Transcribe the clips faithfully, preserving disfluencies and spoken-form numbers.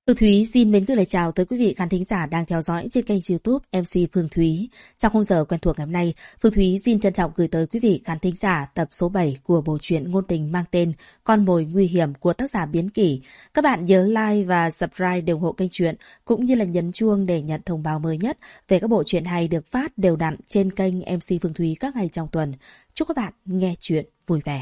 Phương Thúy xin mến gửi lời chào tới quý vị khán thính giả đang theo dõi trên kênh YouTube em xê Phương Thúy. Trong khung giờ quen thuộc ngày hôm nay, Phương Thúy xin trân trọng gửi tới quý vị khán thính giả tập số bảy của bộ truyện ngôn tình mang tên Con mồi nguy hiểm của tác giả Biến Kỷ. Các bạn nhớ like và subscribe để ủng hộ kênh truyện cũng như là nhấn chuông để nhận thông báo mới nhất về các bộ truyện hay được phát đều đặn trên kênh em xê Phương Thúy các ngày trong tuần. Chúc các bạn nghe truyện vui vẻ.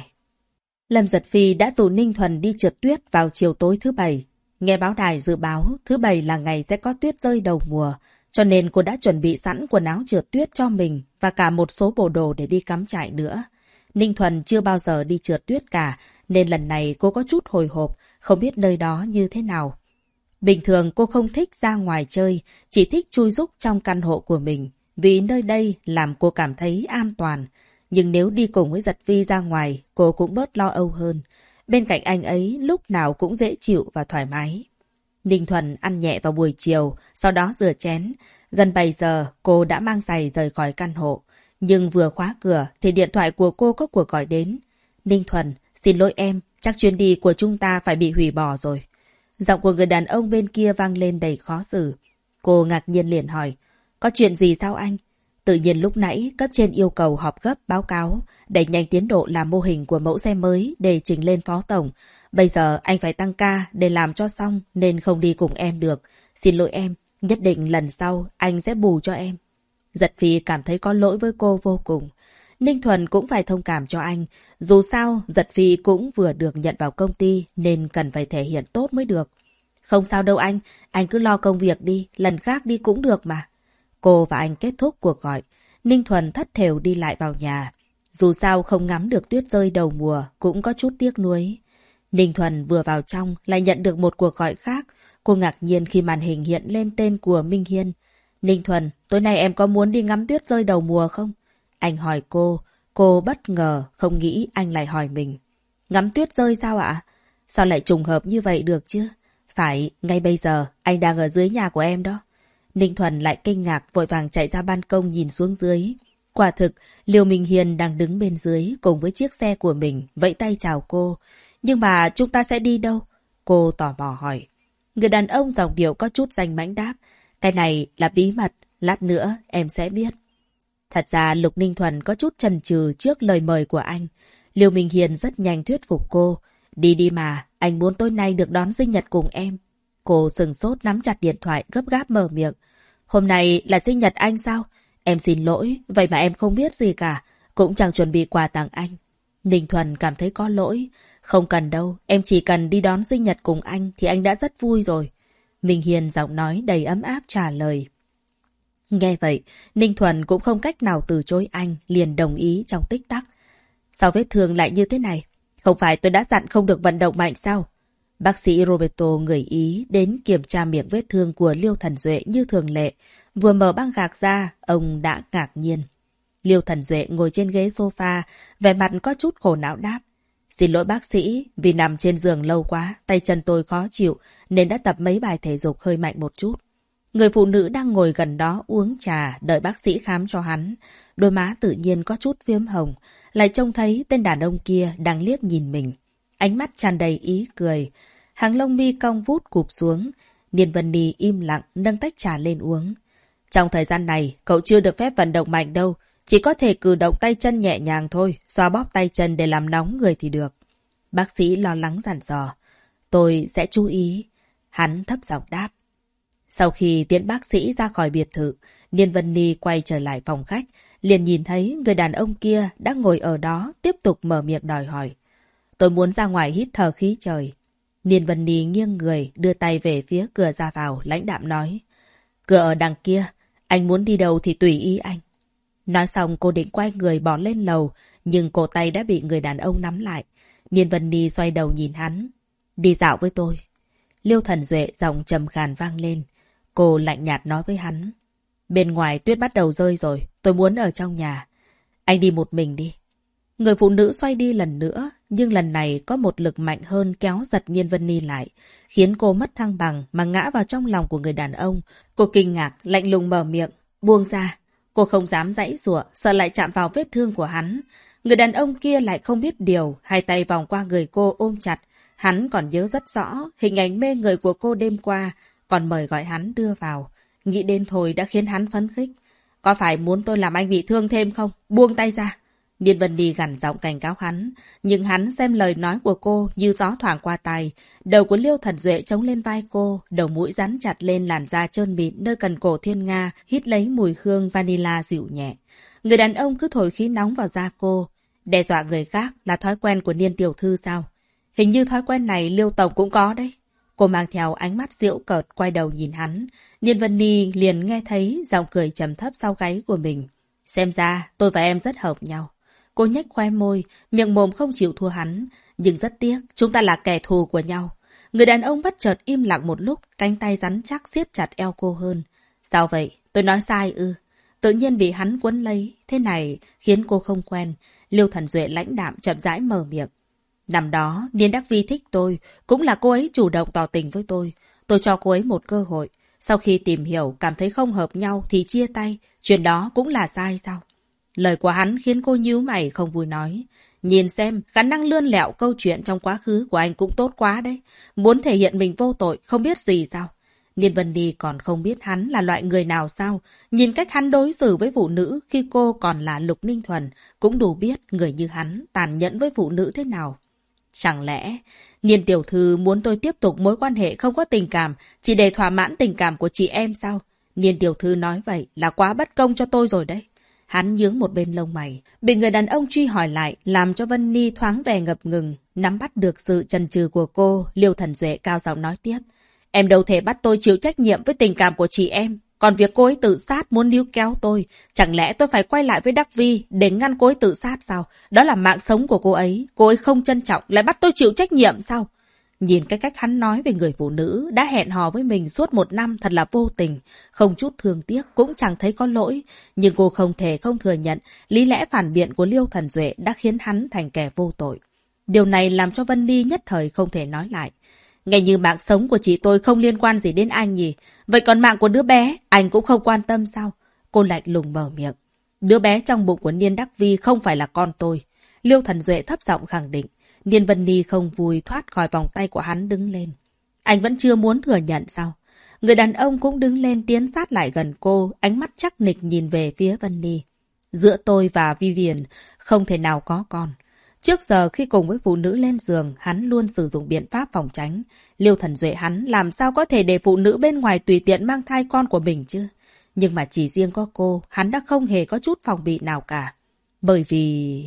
Lâm Giật Phi đã rủ Ninh Thuần đi trượt tuyết vào chiều tối thứ bảy. Nghe báo đài dự báo thứ bảy là ngày sẽ có tuyết rơi đầu mùa, cho nên cô đã chuẩn bị sẵn quần áo trượt tuyết cho mình và cả một số bộ đồ để đi cắm trại nữa. Ninh Thuần chưa bao giờ đi trượt tuyết cả, nên lần này cô có chút hồi hộp, không biết nơi đó như thế nào. Bình thường cô không thích ra ngoài chơi, chỉ thích chui rúc trong căn hộ của mình, vì nơi đây làm cô cảm thấy an toàn. Nhưng nếu đi cùng với Giật Phi ra ngoài, cô cũng bớt lo âu hơn. Bên cạnh anh ấy lúc nào cũng dễ chịu và thoải mái. Ninh Thuần ăn nhẹ vào buổi chiều, sau đó rửa chén. Gần bảy giờ, cô đã mang giày rời khỏi căn hộ. Nhưng vừa khóa cửa thì điện thoại của cô có cuộc gọi đến. Ninh Thuần, xin lỗi em, chắc chuyến đi của chúng ta phải bị hủy bỏ rồi. Giọng của người đàn ông bên kia vang lên đầy khó xử. Cô ngạc nhiên liền hỏi, có chuyện gì sao anh? Tự nhiên lúc nãy cấp trên yêu cầu họp gấp báo cáo, đẩy nhanh tiến độ làm mô hình của mẫu xe mới để trình lên phó tổng. Bây giờ anh phải tăng ca để làm cho xong nên không đi cùng em được. Xin lỗi em, nhất định lần sau anh sẽ bù cho em. Giật Phi cảm thấy có lỗi với cô vô cùng. Ninh Thuần cũng phải thông cảm cho anh. Dù sao, Giật Phi cũng vừa được nhận vào công ty nên cần phải thể hiện tốt mới được. Không sao đâu anh, anh cứ lo công việc đi, lần khác đi cũng được mà. Cô và anh kết thúc cuộc gọi. Ninh Thuần thất thểu đi lại vào nhà. Dù sao không ngắm được tuyết rơi đầu mùa cũng có chút tiếc nuối. Ninh Thuần vừa vào trong lại nhận được một cuộc gọi khác. Cô ngạc nhiên khi màn hình hiện lên tên của Minh Hiên. Ninh Thuần, tối nay em có muốn đi ngắm tuyết rơi đầu mùa không? Anh hỏi cô. Cô bất ngờ, không nghĩ anh lại hỏi mình. Ngắm tuyết rơi sao ạ? Sao lại trùng hợp như vậy được chứ? Phải, ngay bây giờ anh đang ở dưới nhà của em đó. Ninh Thuần lại kinh ngạc vội vàng chạy ra ban công nhìn xuống dưới. Quả thực, Liêu Minh Hiên đang đứng bên dưới cùng với chiếc xe của mình, vẫy tay chào cô. Nhưng mà chúng ta sẽ đi đâu? Cô tò mò hỏi. Người đàn ông giọng điệu có chút danh mãnh đáp. Cái này là bí mật, lát nữa em sẽ biết. Thật ra Lục Ninh Thuần có chút chần chừ trước lời mời của anh. Liêu Minh Hiên rất nhanh thuyết phục cô. Đi đi mà, anh muốn tối nay được đón sinh nhật cùng em. Cô sừng sốt nắm chặt điện thoại gấp gáp mở miệng. Hôm nay là sinh nhật anh sao? Em xin lỗi, vậy mà em không biết gì cả. Cũng chẳng chuẩn bị quà tặng anh. Ninh Thuần cảm thấy có lỗi. Không cần đâu, em chỉ cần đi đón sinh nhật cùng anh thì anh đã rất vui rồi. Minh Hiền giọng nói đầy ấm áp trả lời. Nghe vậy, Ninh Thuần cũng không cách nào từ chối anh, liền đồng ý trong tích tắc. Sao vết thương lại như thế này? Không phải tôi đã dặn không được vận động mạnh sao? Bác sĩ Roberto người Ý đến kiểm tra miệng vết thương của Liêu Thần Duệ như thường lệ. Vừa mở băng gạc ra, ông đã ngạc nhiên. Liêu Thần Duệ ngồi trên ghế sofa, vẻ mặt có chút khổ não đáp. Xin lỗi bác sĩ, vì nằm trên giường lâu quá, tay chân tôi khó chịu, nên đã tập mấy bài thể dục hơi mạnh một chút. Người phụ nữ đang ngồi gần đó uống trà, đợi bác sĩ khám cho hắn. Đôi má tự nhiên có chút phiếm hồng, lại trông thấy tên đàn ông kia đang liếc nhìn mình. Ánh mắt tràn đầy ý cười, hàng lông mi cong vút cụp xuống. Niên Vân Ni im lặng nâng tách trà lên uống. Trong thời gian này, cậu chưa được phép vận động mạnh đâu, chỉ có thể cử động tay chân nhẹ nhàng thôi, xoa bóp tay chân để làm nóng người thì được. Bác sĩ lo lắng dặn dò. Tôi sẽ chú ý. Hắn thấp giọng đáp. Sau khi tiễn bác sĩ ra khỏi biệt thự, Niên Vân Ni quay trở lại phòng khách, liền nhìn thấy người đàn ông kia đã ngồi ở đó tiếp tục mở miệng đòi hỏi. Tôi muốn ra ngoài hít thở khí trời. Niên Vân Ni nghiêng người, đưa tay về phía cửa ra vào, lãnh đạm nói. Cửa ở đằng kia, anh muốn đi đâu thì tùy ý anh. Nói xong cô định quay người bỏ lên lầu, nhưng cổ tay đã bị người đàn ông nắm lại. Niên Vân Ni xoay đầu nhìn hắn. Đi dạo với tôi. Liêu Thần Duệ giọng trầm khàn vang lên. Cô lạnh nhạt nói với hắn. Bên ngoài tuyết bắt đầu rơi rồi, tôi muốn ở trong nhà. Anh đi một mình đi. Người phụ nữ xoay đi lần nữa, nhưng lần này có một lực mạnh hơn kéo giật Niên Vân Ni lại, khiến cô mất thăng bằng mà ngã vào trong lòng của người đàn ông. Cô kinh ngạc, lạnh lùng mở miệng, buông ra. Cô không dám giãy giụa, sợ lại chạm vào vết thương của hắn. Người đàn ông kia lại không biết điều, hai tay vòng qua người cô ôm chặt. Hắn còn nhớ rất rõ hình ảnh mê người của cô đêm qua, còn mời gọi hắn đưa vào. Nghĩ đến thôi đã khiến hắn phấn khích. Có phải muốn tôi làm anh bị thương thêm không? Buông tay ra. Niên Vân Ni gằn giọng cảnh cáo hắn, nhưng hắn xem lời nói của cô như gió thoảng qua tai. Đầu của Liêu Thần Duệ chống lên vai cô, đầu mũi dán chặt lên làn da trơn mịn nơi cần cổ thiên nga, hít lấy mùi hương vanilla dịu nhẹ. Người đàn ông cứ thổi khí nóng vào da cô. Đe dọa người khác là thói quen của Niên tiểu thư sao? Hình như thói quen này Liêu Tổng cũng có đấy. Cô mang theo ánh mắt giễu cợt quay đầu nhìn hắn. Niên Vân Ni liền nghe thấy giọng cười trầm thấp sau gáy của mình. Xem ra tôi và em rất hợp nhau. Cô nhếch khoe môi, miệng mồm không chịu thua hắn. Nhưng rất tiếc, chúng ta là kẻ thù của nhau. Người đàn ông bất chợt im lặng một lúc, cánh tay rắn chắc siết chặt eo cô hơn. Sao vậy? Tôi nói sai ư? Tự nhiên bị hắn quấn lấy, thế này khiến cô không quen. Liêu Thần Duệ lãnh đạm chậm rãi mở miệng. Năm đó, Niên Đắc Vi thích tôi, cũng là cô ấy chủ động tỏ tình với tôi. Tôi cho cô ấy một cơ hội. Sau khi tìm hiểu, cảm thấy không hợp nhau thì chia tay. Chuyện đó cũng là sai sao? Lời của hắn khiến cô nhíu mày không vui nói. Nhìn xem, khả năng lươn lẹo câu chuyện trong quá khứ của anh cũng tốt quá đấy. Muốn thể hiện mình vô tội, không biết gì sao? Niên Vân Ni còn không biết hắn là loại người nào sao? Nhìn cách hắn đối xử với phụ nữ khi cô còn là Lục Ninh Thuần, cũng đủ biết người như hắn tàn nhẫn với phụ nữ thế nào. Chẳng lẽ, Niên tiểu thư muốn tôi tiếp tục mối quan hệ không có tình cảm, chỉ để thỏa mãn tình cảm của chị em sao? Niên tiểu thư nói vậy là quá bất công cho tôi rồi đấy. Hắn nhướng một bên lông mày, bị người đàn ông truy hỏi lại, làm cho Vân Ni thoáng vẻ ngập ngừng, nắm bắt được sự chần chừ của cô. Liêu Thần Duệ cao giọng nói tiếp. Em đâu thể bắt tôi chịu trách nhiệm với tình cảm của chị em. Còn việc cô ấy tự sát muốn níu kéo tôi, chẳng lẽ tôi phải quay lại với Đắc Vi để ngăn cô ấy tự sát sao? Đó là mạng sống của cô ấy, cô ấy không trân trọng, lại bắt tôi chịu trách nhiệm sao? Nhìn cái cách hắn nói về người phụ nữ đã hẹn hò với mình suốt một năm thật là vô tình, không chút thương tiếc cũng chẳng thấy có lỗi. Nhưng cô không thể không thừa nhận lý lẽ phản biện của Liêu Thần Duệ đã khiến hắn thành kẻ vô tội. Điều này làm cho Vân Ly nhất thời không thể nói lại. Nghe như mạng sống của chị tôi không liên quan gì đến anh nhỉ? Vậy còn mạng của đứa bé, anh cũng không quan tâm sao? Cô lạnh lùng mở miệng. Đứa bé trong bụng của Niên Đắc Vi không phải là con tôi. Liêu Thần Duệ thấp giọng khẳng định. Niên Vân Ni không vui thoát khỏi vòng tay của hắn đứng lên. Anh vẫn chưa muốn thừa nhận sao? Người đàn ông cũng đứng lên tiến sát lại gần cô, ánh mắt chắc nịch nhìn về phía Vân Ni. Giữa tôi và Vivian không thể nào có con. Trước giờ khi cùng với phụ nữ lên giường, hắn luôn sử dụng biện pháp phòng tránh. Liêu Thần Duệ hắn làm sao có thể để phụ nữ bên ngoài tùy tiện mang thai con của mình chứ? Nhưng mà chỉ riêng có cô, hắn đã không hề có chút phòng bị nào cả. Bởi vì...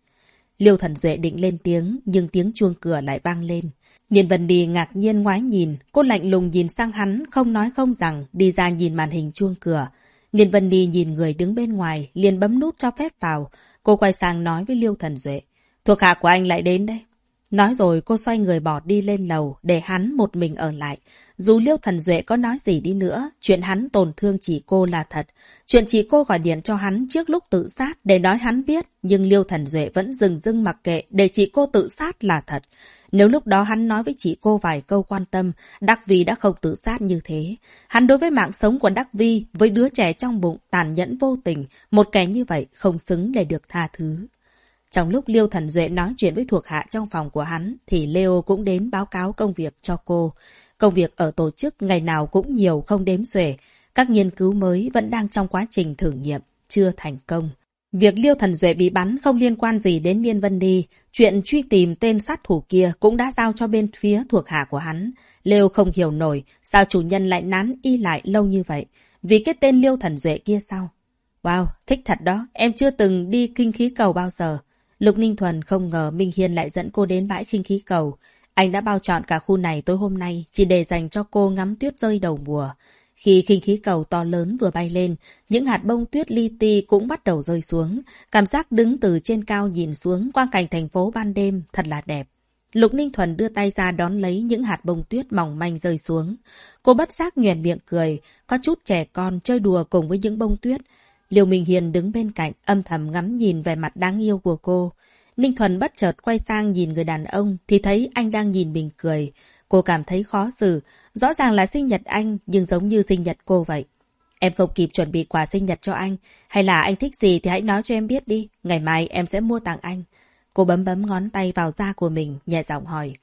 Liêu Thần Duệ định lên tiếng, nhưng tiếng chuông cửa lại vang lên. Niên Vân Ni ngạc nhiên ngoái nhìn, cô lạnh lùng nhìn sang hắn, không nói không rằng, đi ra nhìn màn hình chuông cửa. Niên Vân Ni nhìn người đứng bên ngoài, liền bấm nút cho phép vào. Cô quay sang nói với Liêu Thần Duệ. Thuộc hạ của anh lại đến đây. Nói rồi cô xoay người bỏ đi lên lầu, để hắn một mình ở lại. Dù Liêu Thần Duệ có nói gì đi nữa, chuyện hắn tổn thương chị cô là thật. Chuyện chị cô gọi điện cho hắn trước lúc tự sát để nói hắn biết, nhưng Liêu Thần Duệ vẫn dừng dưng mặc kệ để chị cô tự sát là thật. Nếu lúc đó hắn nói với chị cô vài câu quan tâm, Đắc Vi đã không tự sát như thế. Hắn đối với mạng sống của Đắc Vi, với đứa trẻ trong bụng tàn nhẫn vô tình, một kẻ như vậy không xứng để được tha thứ. Trong lúc Liêu Thần Duệ nói chuyện với thuộc hạ trong phòng của hắn, thì Leo cũng đến báo cáo công việc cho cô. Công việc ở tổ chức ngày nào cũng nhiều không đếm xuể. Các nghiên cứu mới vẫn đang trong quá trình thử nghiệm, chưa thành công. Việc Liêu Thần Duệ bị bắn không liên quan gì đến Niên Vân Ni. Chuyện truy tìm tên sát thủ kia cũng đã giao cho bên phía thuộc hạ của hắn. Leo không hiểu nổi sao chủ nhân lại nán y lại lâu như vậy. Vì cái tên Liêu Thần Duệ kia sao? Wow, thích thật đó, em chưa từng đi khinh khí cầu bao giờ. Lục Ninh Thuần không ngờ Minh Hiên lại dẫn cô đến bãi khinh khí cầu. Anh đã bao trọn cả khu này tối hôm nay chỉ để dành cho cô ngắm tuyết rơi đầu mùa. Khi khinh khí cầu to lớn vừa bay lên, những hạt bông tuyết li ti cũng bắt đầu rơi xuống. Cảm giác đứng từ trên cao nhìn xuống quang cảnh thành phố ban đêm thật là đẹp. Lục Ninh Thuần đưa tay ra đón lấy những hạt bông tuyết mỏng manh rơi xuống. Cô bất giác nhoẻn miệng cười, có chút trẻ con chơi đùa cùng với những bông tuyết. Liêu Minh Hiền đứng bên cạnh âm thầm ngắm nhìn vẻ mặt đáng yêu của cô. Ninh Thuần bất chợt quay sang nhìn người đàn ông thì thấy anh đang nhìn mình cười. Cô cảm thấy khó xử, rõ ràng là sinh nhật anh nhưng giống như sinh nhật cô vậy. Em không kịp chuẩn bị quà sinh nhật cho anh, hay là anh thích gì thì hãy nói cho em biết đi, ngày mai em sẽ mua tặng anh. Cô bấm bấm ngón tay vào da của mình, nhẹ giọng hỏi.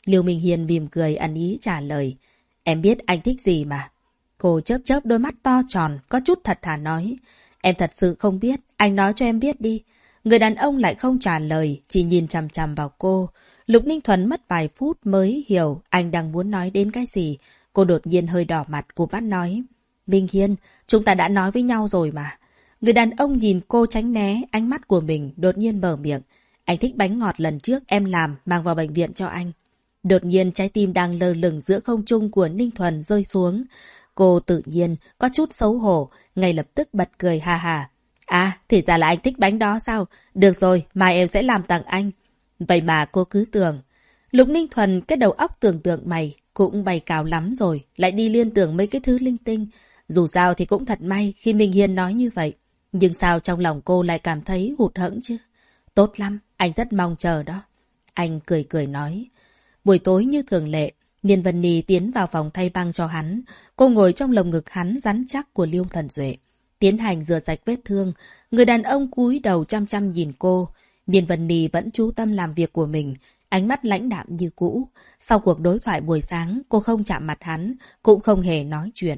Liêu Minh Hiên mỉm cười ẩn ý trả lời. Em biết anh thích gì mà. Cô chớp chớp đôi mắt to tròn, có chút thật thà nói. Em thật sự không biết, anh nói cho em biết đi. Người đàn ông lại không trả lời, chỉ nhìn chằm chằm vào cô. Lục Ninh Thuần mất vài phút mới hiểu anh đang muốn nói đến cái gì. Cô đột nhiên hơi đỏ mặt, cô bắt nói. Minh Hiên, chúng ta đã nói với nhau rồi mà. Người đàn ông nhìn cô tránh né ánh mắt của mình, đột nhiên mở miệng. Anh thích bánh ngọt lần trước em làm, mang vào bệnh viện cho anh. Đột nhiên trái tim đang lơ lửng giữa không trung của Ninh Thuần rơi xuống. Cô tự nhiên có chút xấu hổ, ngay lập tức bật cười ha ha. À, thì ra là anh thích bánh đó sao? Được rồi, mai em sẽ làm tặng anh. Vậy mà cô cứ tưởng. Lục Ninh Thuần cái đầu óc tưởng tượng mày cũng bay cao lắm rồi, lại đi liên tưởng mấy cái thứ linh tinh. Dù sao thì cũng thật may khi Minh Hiên nói như vậy. Nhưng sao trong lòng cô lại cảm thấy hụt hẫng chứ? Tốt lắm, anh rất mong chờ đó. Anh cười cười nói. Buổi tối như thường lệ, Niên Vân Nhi tiến vào phòng thay băng cho hắn. Cô ngồi trong lồng ngực hắn rắn chắc của Liêu Thần Duệ. Tiến hành rửa sạch vết thương. Người đàn ông cúi đầu chăm chăm nhìn cô. Niên Vân Nhi vẫn chú tâm làm việc của mình. Ánh mắt lãnh đạm như cũ. Sau cuộc đối thoại buổi sáng, cô không chạm mặt hắn, cũng không hề nói chuyện.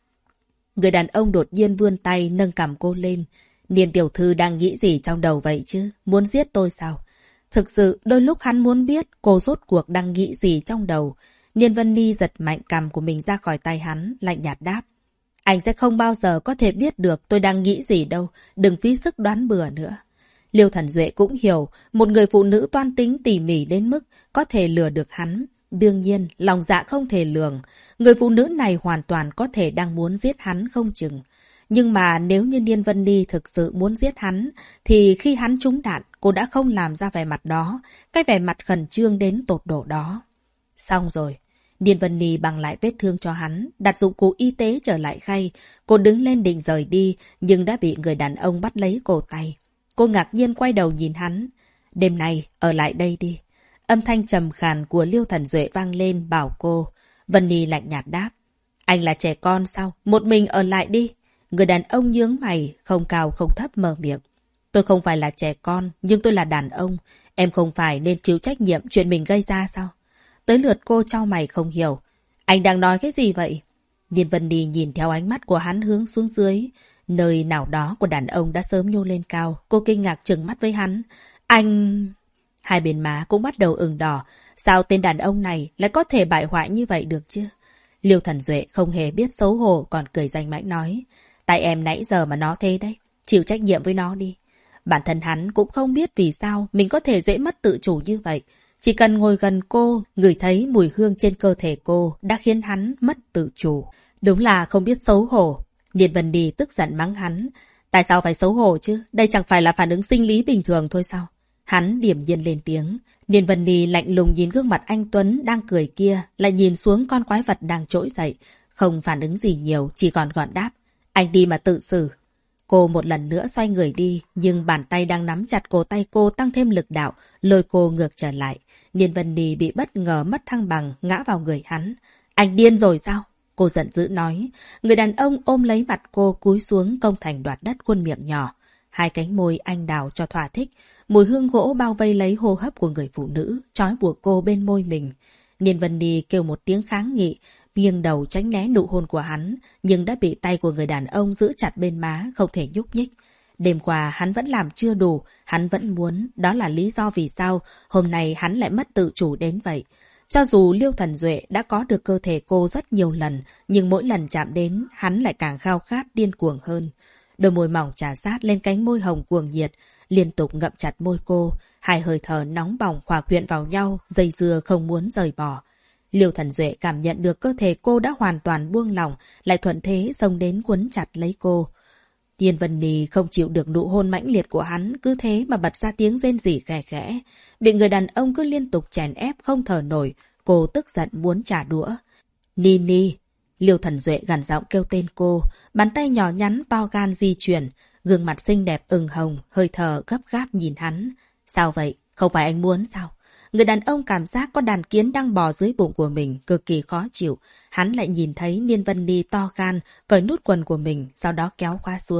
Người đàn ông đột nhiên vươn tay nâng cằm cô lên. Niên tiểu thư đang nghĩ gì trong đầu vậy chứ? Muốn giết tôi sao? Thực sự, đôi lúc hắn muốn biết cô rốt cuộc đang nghĩ gì trong đầu. Niên Vân Nhi giật mạnh cằm của mình ra khỏi tay hắn, lạnh nhạt đáp. Anh sẽ không bao giờ có thể biết được tôi đang nghĩ gì đâu, đừng phí sức đoán bừa nữa. Liêu Thần Duệ cũng hiểu, một người phụ nữ toan tính tỉ mỉ đến mức có thể lừa được hắn. Đương nhiên, lòng dạ không thể lường. Người phụ nữ này hoàn toàn có thể đang muốn giết hắn không chừng. Nhưng mà nếu như Niên Vân Nhi thực sự muốn giết hắn, thì khi hắn trúng đạn, cô đã không làm ra vẻ mặt đó, cái vẻ mặt khẩn trương đến tột độ đó. Xong rồi, Niên Vân Nhi bằng lại vết thương cho hắn, đặt dụng cụ y tế trở lại khay. Cô đứng lên định rời đi, nhưng đã bị người đàn ông bắt lấy cổ tay. Cô ngạc nhiên quay đầu nhìn hắn. Đêm nay, ở lại đây đi. Âm thanh trầm khàn của Liêu Thần Duệ vang lên bảo cô. Vân Nhi lạnh nhạt đáp. Anh là trẻ con sao? Một mình ở lại đi. Người đàn ông nhướng mày, không cao không thấp mở miệng. Tôi không phải là trẻ con, nhưng tôi là đàn ông. Em không phải nên chịu trách nhiệm chuyện mình gây ra sao? Tới lượt cô trao mày không hiểu. Anh đang nói cái gì vậy? Niên Vân Nhi nhìn theo ánh mắt của hắn hướng xuống dưới. Nơi nào đó của đàn ông đã sớm nhô lên cao. Cô kinh ngạc trừng mắt với hắn. Anh... Hai bên má cũng bắt đầu ửng đỏ. Sao tên đàn ông này lại có thể bại hoại như vậy được chứ? Liêu Thần Duệ không hề biết xấu hổ còn cười danh mãnh nói. Tại em nãy giờ mà nó thế đấy. Chịu trách nhiệm với nó đi. Bản thân hắn cũng không biết vì sao mình có thể dễ mất tự chủ như vậy. Chỉ cần ngồi gần cô, ngửi thấy mùi hương trên cơ thể cô đã khiến hắn mất tự chủ. Đúng là không biết xấu hổ. Niên Vân Nhi tức giận mắng hắn. Tại sao phải xấu hổ chứ? Đây chẳng phải là phản ứng sinh lý bình thường thôi sao? Hắn điềm nhiên lên tiếng. Niên Vân Nhi lạnh lùng nhìn gương mặt anh Tuấn đang cười kia, lại nhìn xuống con quái vật đang trỗi dậy. Không phản ứng gì nhiều, chỉ còn gọn đáp. Anh đi mà tự xử. Cô một lần nữa xoay người đi, nhưng bàn tay đang nắm chặt cổ tay cô tăng thêm lực đạo, lôi cô ngược trở lại. Niên Vân Nhi bị bất ngờ mất thăng bằng, ngã vào người hắn. Anh điên rồi sao? Cô giận dữ nói. Người đàn ông ôm lấy mặt cô cúi xuống công thành đoạt đất khuôn miệng nhỏ. Hai cánh môi anh đào cho thỏa thích. Mùi hương gỗ bao vây lấy hô hấp của người phụ nữ, trói buộc cô bên môi mình. Niên Vân Nhi kêu một tiếng kháng nghị, nghiêng đầu tránh né nụ hôn của hắn, nhưng đã bị tay của người đàn ông giữ chặt bên má, không thể nhúc nhích. Đêm qua hắn vẫn làm chưa đủ, hắn vẫn muốn, đó là lý do vì sao hôm nay hắn lại mất tự chủ đến vậy. Cho dù Liêu Thần Duệ đã có được cơ thể cô rất nhiều lần, nhưng mỗi lần chạm đến, hắn lại càng khao khát điên cuồng hơn. Đôi môi mỏng trà sát lên cánh môi hồng cuồng nhiệt, liên tục ngậm chặt môi cô, hai hơi thở nóng bỏng hòa quyện vào nhau, dây dưa không muốn rời bỏ. Liêu Thần Duệ cảm nhận được cơ thể cô đã hoàn toàn buông lỏng, lại thuận thế xông đến quấn chặt lấy cô. Niên Vân Nhi không chịu được nụ hôn mãnh liệt của hắn, cứ thế mà bật ra tiếng rên rỉ khẽ khẽ. Bị người đàn ông cứ liên tục chèn ép không thở nổi, cô tức giận muốn trả đũa. Ni Ni. Liêu Thần Duệ gằn giọng kêu tên cô, bàn tay nhỏ nhắn to gan di chuyển, gương mặt xinh đẹp ửng hồng, hơi thở gấp gáp nhìn hắn. Sao vậy? Không phải anh muốn sao? Người đàn ông cảm giác có đàn kiến đang bò dưới bụng của mình, cực kỳ khó chịu. Hắn lại nhìn thấy Niên Vân Nhi to gan, cởi nút quần của mình, sau đó kéo khóa xuống.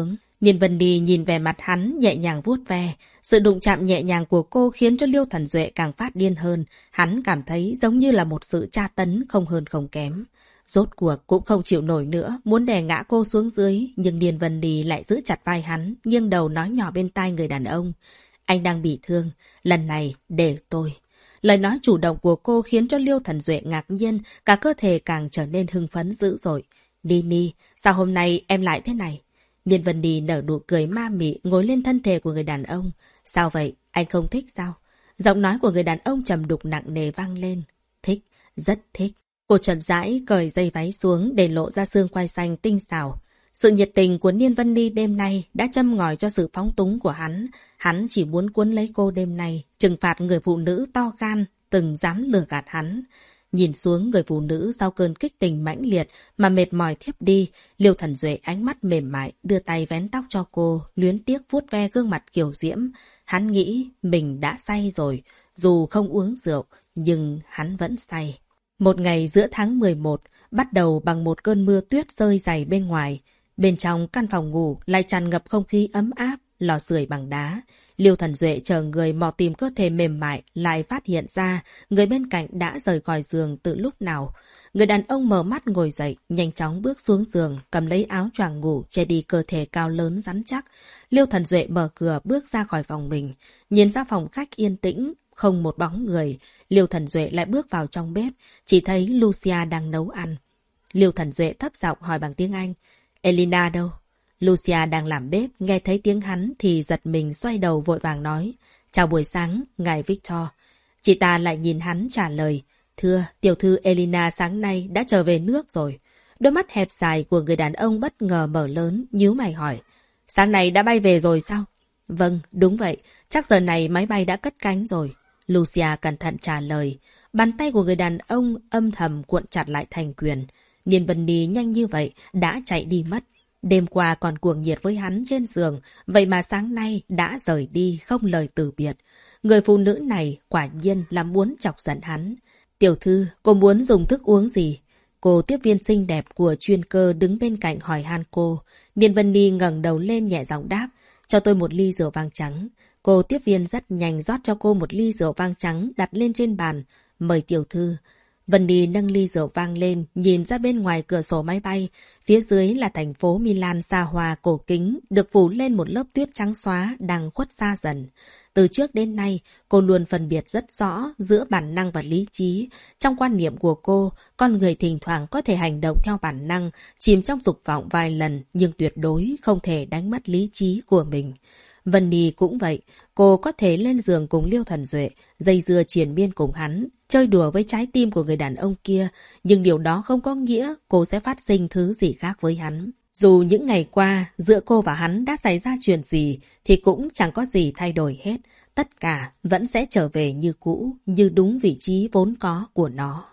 Niên Vân Đi nhìn về mặt hắn nhẹ nhàng vuốt ve. Sự đụng chạm nhẹ nhàng của cô khiến cho Liêu Thần Duệ càng phát điên hơn. Hắn cảm thấy giống như là một sự tra tấn không hơn không kém. Rốt cuộc cũng không chịu nổi nữa, muốn đè ngã cô xuống dưới. Nhưng Niên Vân Đi lại giữ chặt vai hắn, nghiêng đầu nói nhỏ bên tai người đàn ông. Anh đang bị thương, lần này để tôi. Lời nói chủ động của cô khiến cho Liêu Thần Duệ ngạc nhiên, cả cơ thể càng trở nên hưng phấn dữ dội. Nini, sao hôm nay em lại thế này? Niên Vân Đi nở nụ cười ma mị ngồi lên thân thể của người đàn ông. Sao vậy? Anh không thích sao? Giọng nói của người đàn ông trầm đục nặng nề vang lên. Thích, rất thích. Cô chậm rãi cởi dây váy xuống để lộ ra xương quai xanh tinh xảo. Sự nhiệt tình của Niên Vân Đi đêm nay đã châm ngòi cho sự phóng túng của hắn. Hắn chỉ muốn cuốn lấy cô đêm nay, trừng phạt người phụ nữ to gan, từng dám lừa gạt hắn. Nhìn xuống người phụ nữ sau cơn kích tình mãnh liệt mà mệt mỏi thiếp đi, Liêu Thần Duệ ánh mắt mềm mại đưa tay vén tóc cho cô, luyến tiếc vuốt ve gương mặt kiều diễm. Hắn nghĩ mình đã say rồi, dù không uống rượu, nhưng hắn vẫn say. Một ngày giữa tháng mười một, bắt đầu bằng một cơn mưa tuyết rơi dày bên ngoài. Bên trong căn phòng ngủ lại tràn ngập không khí ấm áp, lò sưởi bằng đá. Liêu Thần Duệ chờ người mò tìm cơ thể mềm mại, lại phát hiện ra người bên cạnh đã rời khỏi giường từ lúc nào. Người đàn ông mở mắt ngồi dậy, nhanh chóng bước xuống giường, cầm lấy áo choàng ngủ, che đi cơ thể cao lớn rắn chắc. Liêu Thần Duệ mở cửa bước ra khỏi phòng mình, nhìn ra phòng khách yên tĩnh, không một bóng người. Liêu Thần Duệ lại bước vào trong bếp, chỉ thấy Lucia đang nấu ăn. Liêu Thần Duệ thấp giọng hỏi bằng tiếng Anh, Elena đâu? Lucia đang làm bếp, nghe thấy tiếng hắn thì giật mình xoay đầu vội vàng nói. Chào buổi sáng, ngài Victor. Chị ta lại nhìn hắn trả lời. Thưa, tiểu thư Elena sáng nay đã trở về nước rồi. Đôi mắt hẹp dài của người đàn ông bất ngờ mở lớn, nhíu mày hỏi. Sáng nay đã bay về rồi sao? Vâng, đúng vậy. Chắc giờ này máy bay đã cất cánh rồi. Lucia cẩn thận trả lời. Bàn tay của người đàn ông âm thầm cuộn chặt lại thành quyền. Niên Vân Đi nhanh như vậy đã chạy đi mất. Đêm qua còn cuồng nhiệt với hắn trên giường, vậy mà sáng nay đã rời đi không lời từ biệt. Người phụ nữ này quả nhiên là muốn chọc giận hắn. Tiểu thư, cô muốn dùng thức uống gì? Cô tiếp viên xinh đẹp của chuyên cơ đứng bên cạnh hỏi han cô. Niên Vân Đi ngẩng đầu lên nhẹ giọng đáp, cho tôi một ly rượu vang trắng. Cô tiếp viên rất nhanh rót cho cô một ly rượu vang trắng đặt lên trên bàn. Mời tiểu thư. Vân Đi nâng ly rượu vang lên, nhìn ra bên ngoài cửa sổ máy bay. Phía dưới là thành phố Milan xa hoa cổ kính, được phủ lên một lớp tuyết trắng xóa đang khuất xa dần. Từ trước đến nay, cô luôn phân biệt rất rõ giữa bản năng và lý trí. Trong quan niệm của cô, con người thỉnh thoảng có thể hành động theo bản năng, chìm trong dục vọng vài lần, nhưng tuyệt đối không thể đánh mất lý trí của mình. Vân Đi cũng vậy, cô có thể lên giường cùng Liêu Thần Duệ, dây dưa triền miên cùng hắn, chơi đùa với trái tim của người đàn ông kia, nhưng điều đó không có nghĩa cô sẽ phát sinh thứ gì khác với hắn. Dù những ngày qua, giữa cô và hắn đã xảy ra chuyện gì, thì cũng chẳng có gì thay đổi hết. Tất cả vẫn sẽ trở về như cũ, như đúng vị trí vốn có của nó.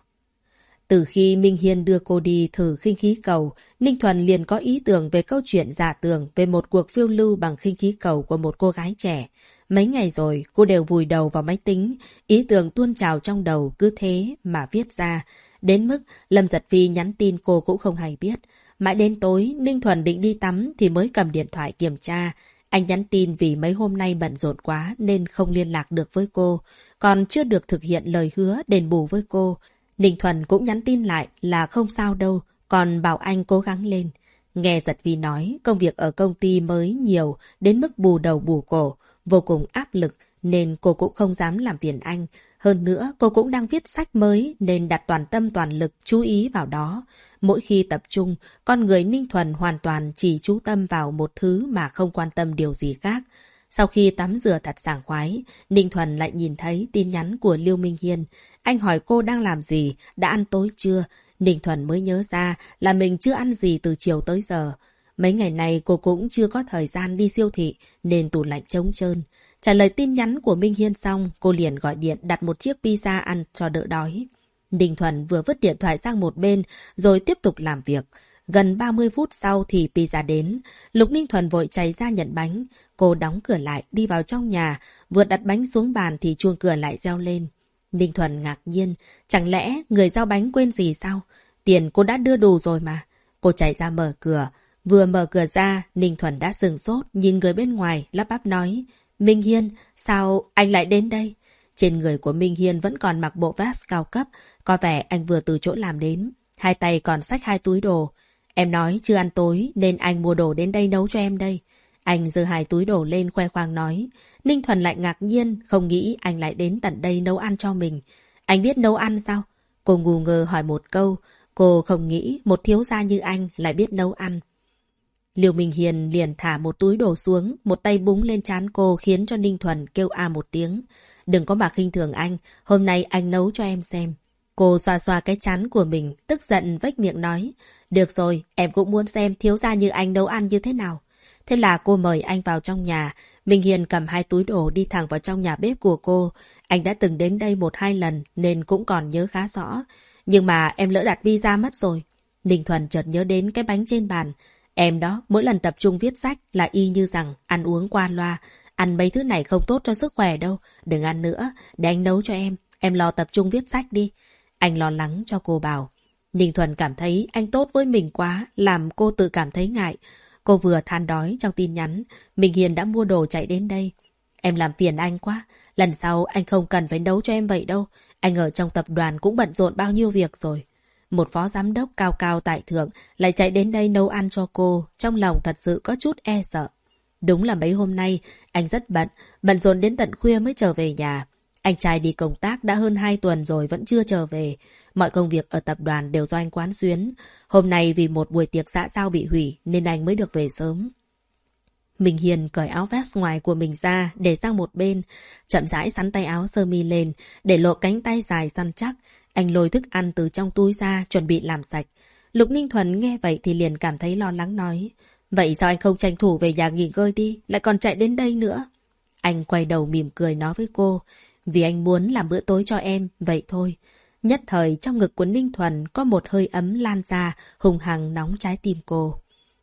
Từ khi Minh Hiên đưa cô đi thử khinh khí cầu, Ninh Thuần liền có ý tưởng về câu chuyện giả tưởng về một cuộc phiêu lưu bằng khinh khí cầu của một cô gái trẻ. Mấy ngày rồi, cô đều vùi đầu vào máy tính, ý tưởng tuôn trào trong đầu cứ thế mà viết ra. Đến mức Lâm Giật Phi nhắn tin cô cũng không hay biết. Mãi đến tối, Ninh Thuần định đi tắm thì mới cầm điện thoại kiểm tra. Anh nhắn tin vì mấy hôm nay bận rộn quá nên không liên lạc được với cô, còn chưa được thực hiện lời hứa đền bù với cô. Ninh Thuần cũng nhắn tin lại là không sao đâu, còn bảo anh cố gắng lên. Nghe Giật Vi nói công việc ở công ty mới nhiều đến mức bù đầu bù cổ, vô cùng áp lực nên cô cũng không dám làm phiền anh. Hơn nữa cô cũng đang viết sách mới nên đặt toàn tâm toàn lực chú ý vào đó. Mỗi khi tập trung, con người Ninh Thuần hoàn toàn chỉ chú tâm vào một thứ mà không quan tâm điều gì khác. Sau khi tắm rửa thật sảng khoái, Ninh Thuần lại nhìn thấy tin nhắn của Liêu Minh Hiên. Anh hỏi cô đang làm gì, đã ăn tối chưa? Ninh Thuần mới nhớ ra là mình chưa ăn gì từ chiều tới giờ. Mấy ngày này cô cũng chưa có thời gian đi siêu thị nên tủ lạnh trống trơn. Trả lời tin nhắn của Minh Hiên xong, cô liền gọi điện đặt một chiếc pizza ăn cho đỡ đói. Ninh Thuần vừa vứt điện thoại sang một bên rồi tiếp tục làm việc. Gần ba mươi phút sau thì pizza đến. Lục Ninh Thuần vội chạy ra nhận bánh. Cô đóng cửa lại đi vào trong nhà. Vừa đặt bánh xuống bàn thì chuông cửa lại reo lên. Ninh Thuần ngạc nhiên. Chẳng lẽ người giao bánh quên gì sao? Tiền cô đã đưa đủ rồi mà. Cô chạy ra mở cửa. Vừa mở cửa ra, Ninh Thuần đã sửng sốt, nhìn người bên ngoài, lắp bắp nói. Minh Hiên, sao anh lại đến đây? Trên người của Minh Hiên vẫn còn mặc bộ vest cao cấp, có vẻ anh vừa từ chỗ làm đến. Hai tay còn xách hai túi đồ. Em nói chưa ăn tối nên anh mua đồ đến đây nấu cho em đây. Anh giơ hai túi đồ lên khoe khoang nói. Ninh Thuần lại ngạc nhiên, không nghĩ anh lại đến tận đây nấu ăn cho mình. Anh biết nấu ăn sao? Cô ngu ngơ hỏi một câu. Cô không nghĩ một thiếu gia như anh lại biết nấu ăn. Liêu Minh Hiền liền thả một túi đồ xuống, một tay búng lên trán cô khiến cho Ninh Thuần kêu a một tiếng. Đừng có mà khinh thường anh, hôm nay anh nấu cho em xem. Cô xoa xoa cái trán của mình, tức giận vếch miệng nói. Được rồi, em cũng muốn xem thiếu gia như anh nấu ăn như thế nào. Thế là cô mời anh vào trong nhà. Minh Hiền cầm hai túi đồ đi thẳng vào trong nhà bếp của cô. Anh đã từng đến đây một hai lần nên cũng còn nhớ khá rõ. Nhưng mà em lỡ đặt pizza mất rồi. Ninh Thuần chợt nhớ đến cái bánh trên bàn. Em đó, mỗi lần tập trung viết sách là y như rằng ăn uống qua loa. Ăn mấy thứ này không tốt cho sức khỏe đâu. Đừng ăn nữa, để anh nấu cho em. Em lo tập trung viết sách đi. Anh lo lắng cho cô bảo. Ninh Thuần cảm thấy anh tốt với mình quá, làm cô tự cảm thấy ngại. Cô vừa than đói trong tin nhắn, Minh Hiền đã mua đồ chạy đến đây. Em làm phiền anh quá, lần sau anh không cần phải nấu cho em vậy đâu. Anh ở trong tập đoàn cũng bận rộn bao nhiêu việc rồi. Một phó giám đốc cao cao tại thượng lại chạy đến đây nấu ăn cho cô, trong lòng thật sự có chút e sợ. Đúng là mấy hôm nay, anh rất bận, bận rộn đến tận khuya mới trở về nhà. Anh trai đi công tác đã hơn hai tuần rồi vẫn chưa trở về. Mọi công việc ở tập đoàn đều do anh quán xuyến. Hôm nay vì một buổi tiệc xã giao bị hủy nên anh mới được về sớm. Minh Hiền cởi áo vest ngoài của mình ra để sang một bên, chậm rãi xắn tay áo sơ mi lên để lộ cánh tay dài săn chắc. Anh lôi thức ăn từ trong túi ra chuẩn bị làm sạch. Lục Ninh Thuần nghe vậy thì liền cảm thấy lo lắng nói. Vậy sao anh không tranh thủ về nhà nghỉ ngơi đi, lại còn chạy đến đây nữa? Anh quay đầu mỉm cười nói với cô. Vì anh muốn làm bữa tối cho em, vậy thôi. Nhất thời trong ngực của Ninh Thuần có một hơi ấm lan ra, hùng hằng nóng trái tim cô.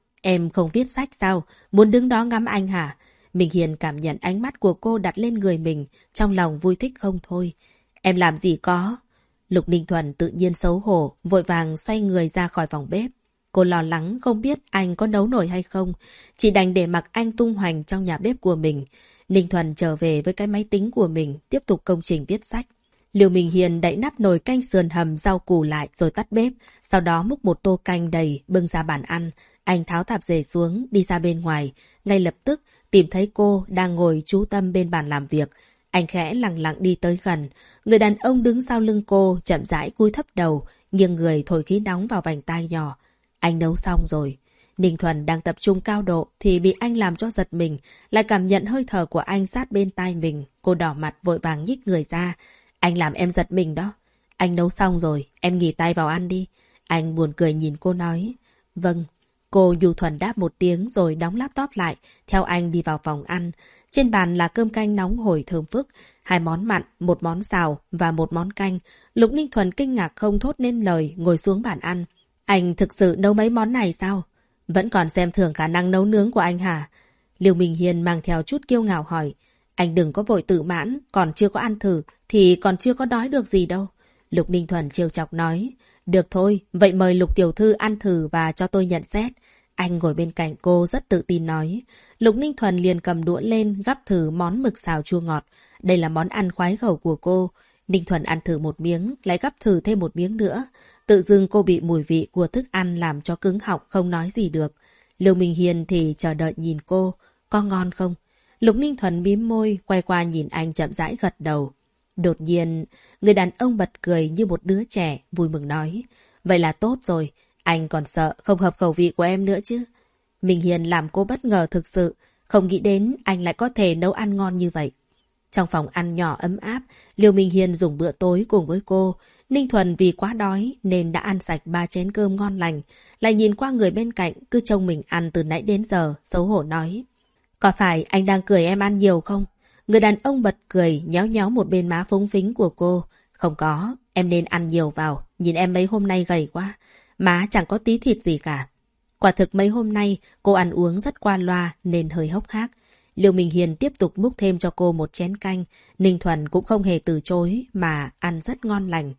Em không viết sách sao? Muốn đứng đó ngắm anh hả? Minh Hiền cảm nhận ánh mắt của cô đặt lên người mình, trong lòng vui thích không thôi. Em làm gì có? Lục Ninh Thuần tự nhiên xấu hổ, vội vàng xoay người ra khỏi phòng bếp. Cô lo lắng không biết anh có nấu nổi hay không, chỉ đành để mặc anh tung hoành trong nhà bếp của mình. Ninh Thuần trở về với cái máy tính của mình, tiếp tục công trình viết sách. Liêu Minh Hiền đậy nắp nồi canh sườn hầm rau củ lại rồi tắt bếp, sau đó múc một tô canh đầy bưng ra bàn ăn. Anh tháo tạp dề xuống, đi ra bên ngoài, ngay lập tức tìm thấy cô đang ngồi chú tâm bên bàn làm việc. Anh khẽ lặng lặng đi tới gần, người đàn ông đứng sau lưng cô chậm rãi cúi thấp đầu, nghiêng người thổi khí nóng vào vành tai nhỏ. Anh nấu xong rồi. Ninh Thuần đang tập trung cao độ thì bị anh làm cho giật mình, lại cảm nhận hơi thở của anh sát bên tai mình. Cô đỏ mặt vội vàng nhích người ra. Anh làm em giật mình đó. Anh nấu xong rồi, em nghỉ tay vào ăn đi. Anh buồn cười nhìn cô nói. Vâng. Cô nhu thuần đáp một tiếng rồi đóng laptop lại, theo anh đi vào phòng ăn. Trên bàn là cơm canh nóng hổi thơm phức, hai món mặn, một món xào và một món canh. Lục Ninh Thuần kinh ngạc không thốt nên lời, ngồi xuống bàn ăn. Anh thực sự nấu mấy món này sao? Vẫn còn xem thường khả năng nấu nướng của anh hả? Liêu Minh Hiền mang theo chút kiêu ngạo hỏi. Anh đừng có vội tự mãn, còn chưa có ăn thử thì còn chưa có đói được gì đâu. Lục Ninh Thuần trêu chọc nói. Được thôi, vậy mời Lục tiểu thư ăn thử và cho tôi nhận xét. Anh ngồi bên cạnh cô rất tự tin nói. Lục Ninh Thuần liền cầm đũa lên gắp thử món mực xào chua ngọt. Đây là món ăn khoái khẩu của cô. Ninh Thuần ăn thử một miếng, lại gắp thử thêm một miếng nữa. Tự dưng cô bị mùi vị của thức ăn làm cho cứng họng không nói gì được. Liêu Minh Hiền thì chờ đợi nhìn cô. Có ngon không? Lục Ninh Thuần mím môi, quay qua nhìn anh chậm rãi gật đầu. Đột nhiên, người đàn ông bật cười như một đứa trẻ, vui mừng nói. Vậy là tốt rồi, anh còn sợ không hợp khẩu vị của em nữa chứ. Minh Hiền làm cô bất ngờ thực sự, không nghĩ đến anh lại có thể nấu ăn ngon như vậy. Trong phòng ăn nhỏ ấm áp, Liêu Minh Hiền dùng bữa tối cùng với cô. Ninh Thuần vì quá đói nên đã ăn sạch ba chén cơm ngon lành. Lại nhìn qua người bên cạnh cứ trông mình ăn từ nãy đến giờ, xấu hổ nói. Có phải anh đang cười em ăn nhiều không? Người đàn ông bật cười, nhéo nhéo một bên má phúng phính của cô. Không có, em nên ăn nhiều vào, nhìn em mấy hôm nay gầy quá. Má chẳng có tí thịt gì cả. Quả thực mấy hôm nay cô ăn uống rất qua loa nên hơi hốc hác. Liêu Minh Hiền tiếp tục múc thêm cho cô một chén canh. Ninh Thuần cũng không hề từ chối mà ăn rất ngon lành.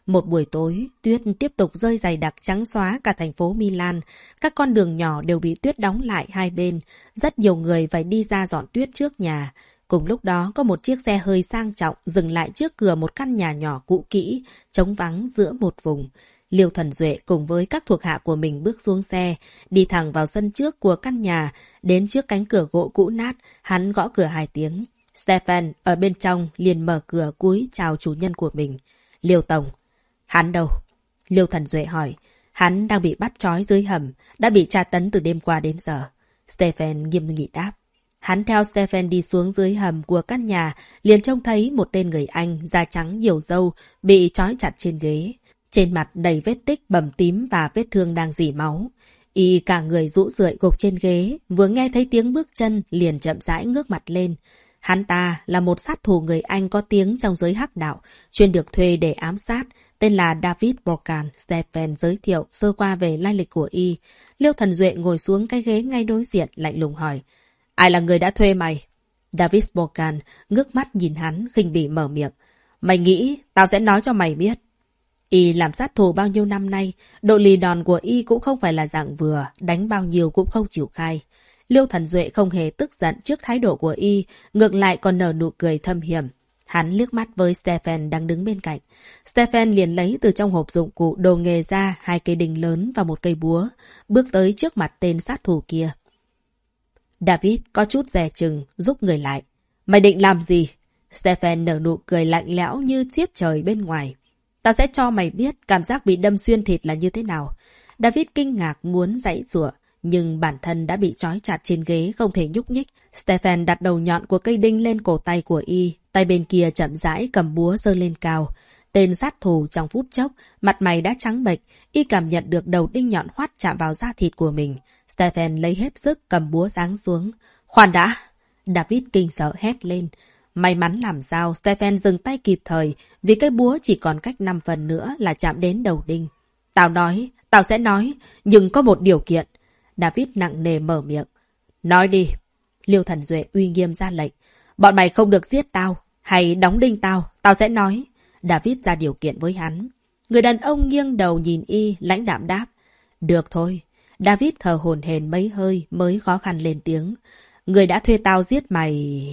Một buổi tối, tuyết tiếp tục rơi dày đặc trắng xóa cả thành phố Milan. Các con đường nhỏ đều bị tuyết đóng lại hai bên. Rất nhiều người phải đi ra dọn tuyết trước nhà. Cùng lúc đó có một chiếc xe hơi sang trọng dừng lại trước cửa một căn nhà nhỏ cũ kỹ, trống vắng giữa một vùng. Liêu Thần Duệ cùng với các thuộc hạ của mình bước xuống xe, đi thẳng vào sân trước của căn nhà, đến trước cánh cửa gỗ cũ nát, hắn gõ cửa hai tiếng. Stefan ở bên trong liền mở cửa cúi chào chủ nhân của mình. Liêu Tổng. Hắn đâu? Liêu Thần Duệ hỏi. Hắn đang bị bắt trói dưới hầm, đã bị tra tấn từ đêm qua đến giờ. Stefan nghiêm nghị đáp. Hắn theo Stefan đi xuống dưới hầm của căn nhà, liền trông thấy một tên người Anh, da trắng nhiều râu, bị trói chặt trên ghế. Trên mặt đầy vết tích bầm tím và vết thương đang rỉ máu. Y cả người rũ rượi gục trên ghế, vừa nghe thấy tiếng bước chân liền chậm rãi ngước mặt lên. Hắn ta là một sát thủ người Anh có tiếng trong giới hắc đạo, chuyên được thuê để ám sát, tên là David Borkan. Stefan giới thiệu sơ qua về lai lịch của Y. Liêu Thần Duệ ngồi xuống cái ghế ngay đối diện, lạnh lùng hỏi. Ai là người đã thuê mày? David Borkan ngước mắt nhìn hắn, khinh bỉ mở miệng. Mày nghĩ tao sẽ nói cho mày biết. Y làm sát thủ bao nhiêu năm nay, độ lì đòn của Y cũng không phải là dạng vừa, đánh bao nhiêu cũng không chịu khai. Liêu Thần Duệ không hề tức giận trước thái độ của Y, ngược lại còn nở nụ cười thâm hiểm. Hắn liếc mắt với Stefan đang đứng bên cạnh. Stefan liền lấy từ trong hộp dụng cụ đồ nghề ra hai cây đinh lớn và một cây búa, bước tới trước mặt tên sát thủ kia. David có chút dè chừng, giúp người lại. Mày định làm gì? Stefan nở nụ cười lạnh lẽo như chiếc trời bên ngoài. Tao sẽ cho mày biết cảm giác bị đâm xuyên thịt là như thế nào. David kinh ngạc muốn giãy giụa, nhưng bản thân đã bị trói chặt trên ghế không thể nhúc nhích. Stefan đặt đầu nhọn của cây đinh lên cổ tay của Y, tay bên kia chậm rãi cầm búa giơ lên cao. Tên sát thủ trong phút chốc, mặt mày đã trắng bệch, Y cảm nhận được đầu đinh nhọn hoắt chạm vào da thịt của mình. Stefan lấy hết sức cầm búa giáng xuống. Khoan đã! David kinh sợ hét lên. May mắn làm sao Stefan dừng tay kịp thời, vì cái búa chỉ còn cách năm phần nữa là chạm đến đầu đinh. Tao nói, tao sẽ nói, nhưng có một điều kiện. David nặng nề mở miệng. Nói đi. Liêu Thần Duệ uy nghiêm ra lệnh. Bọn mày không được giết tao, hay đóng đinh tao, tao sẽ nói. David ra điều kiện với hắn. Người đàn ông nghiêng đầu nhìn Y, lãnh đạm đáp. Được thôi. David thở hổn hển mấy hơi mới khó khăn lên tiếng. Người đã thuê tao giết mày...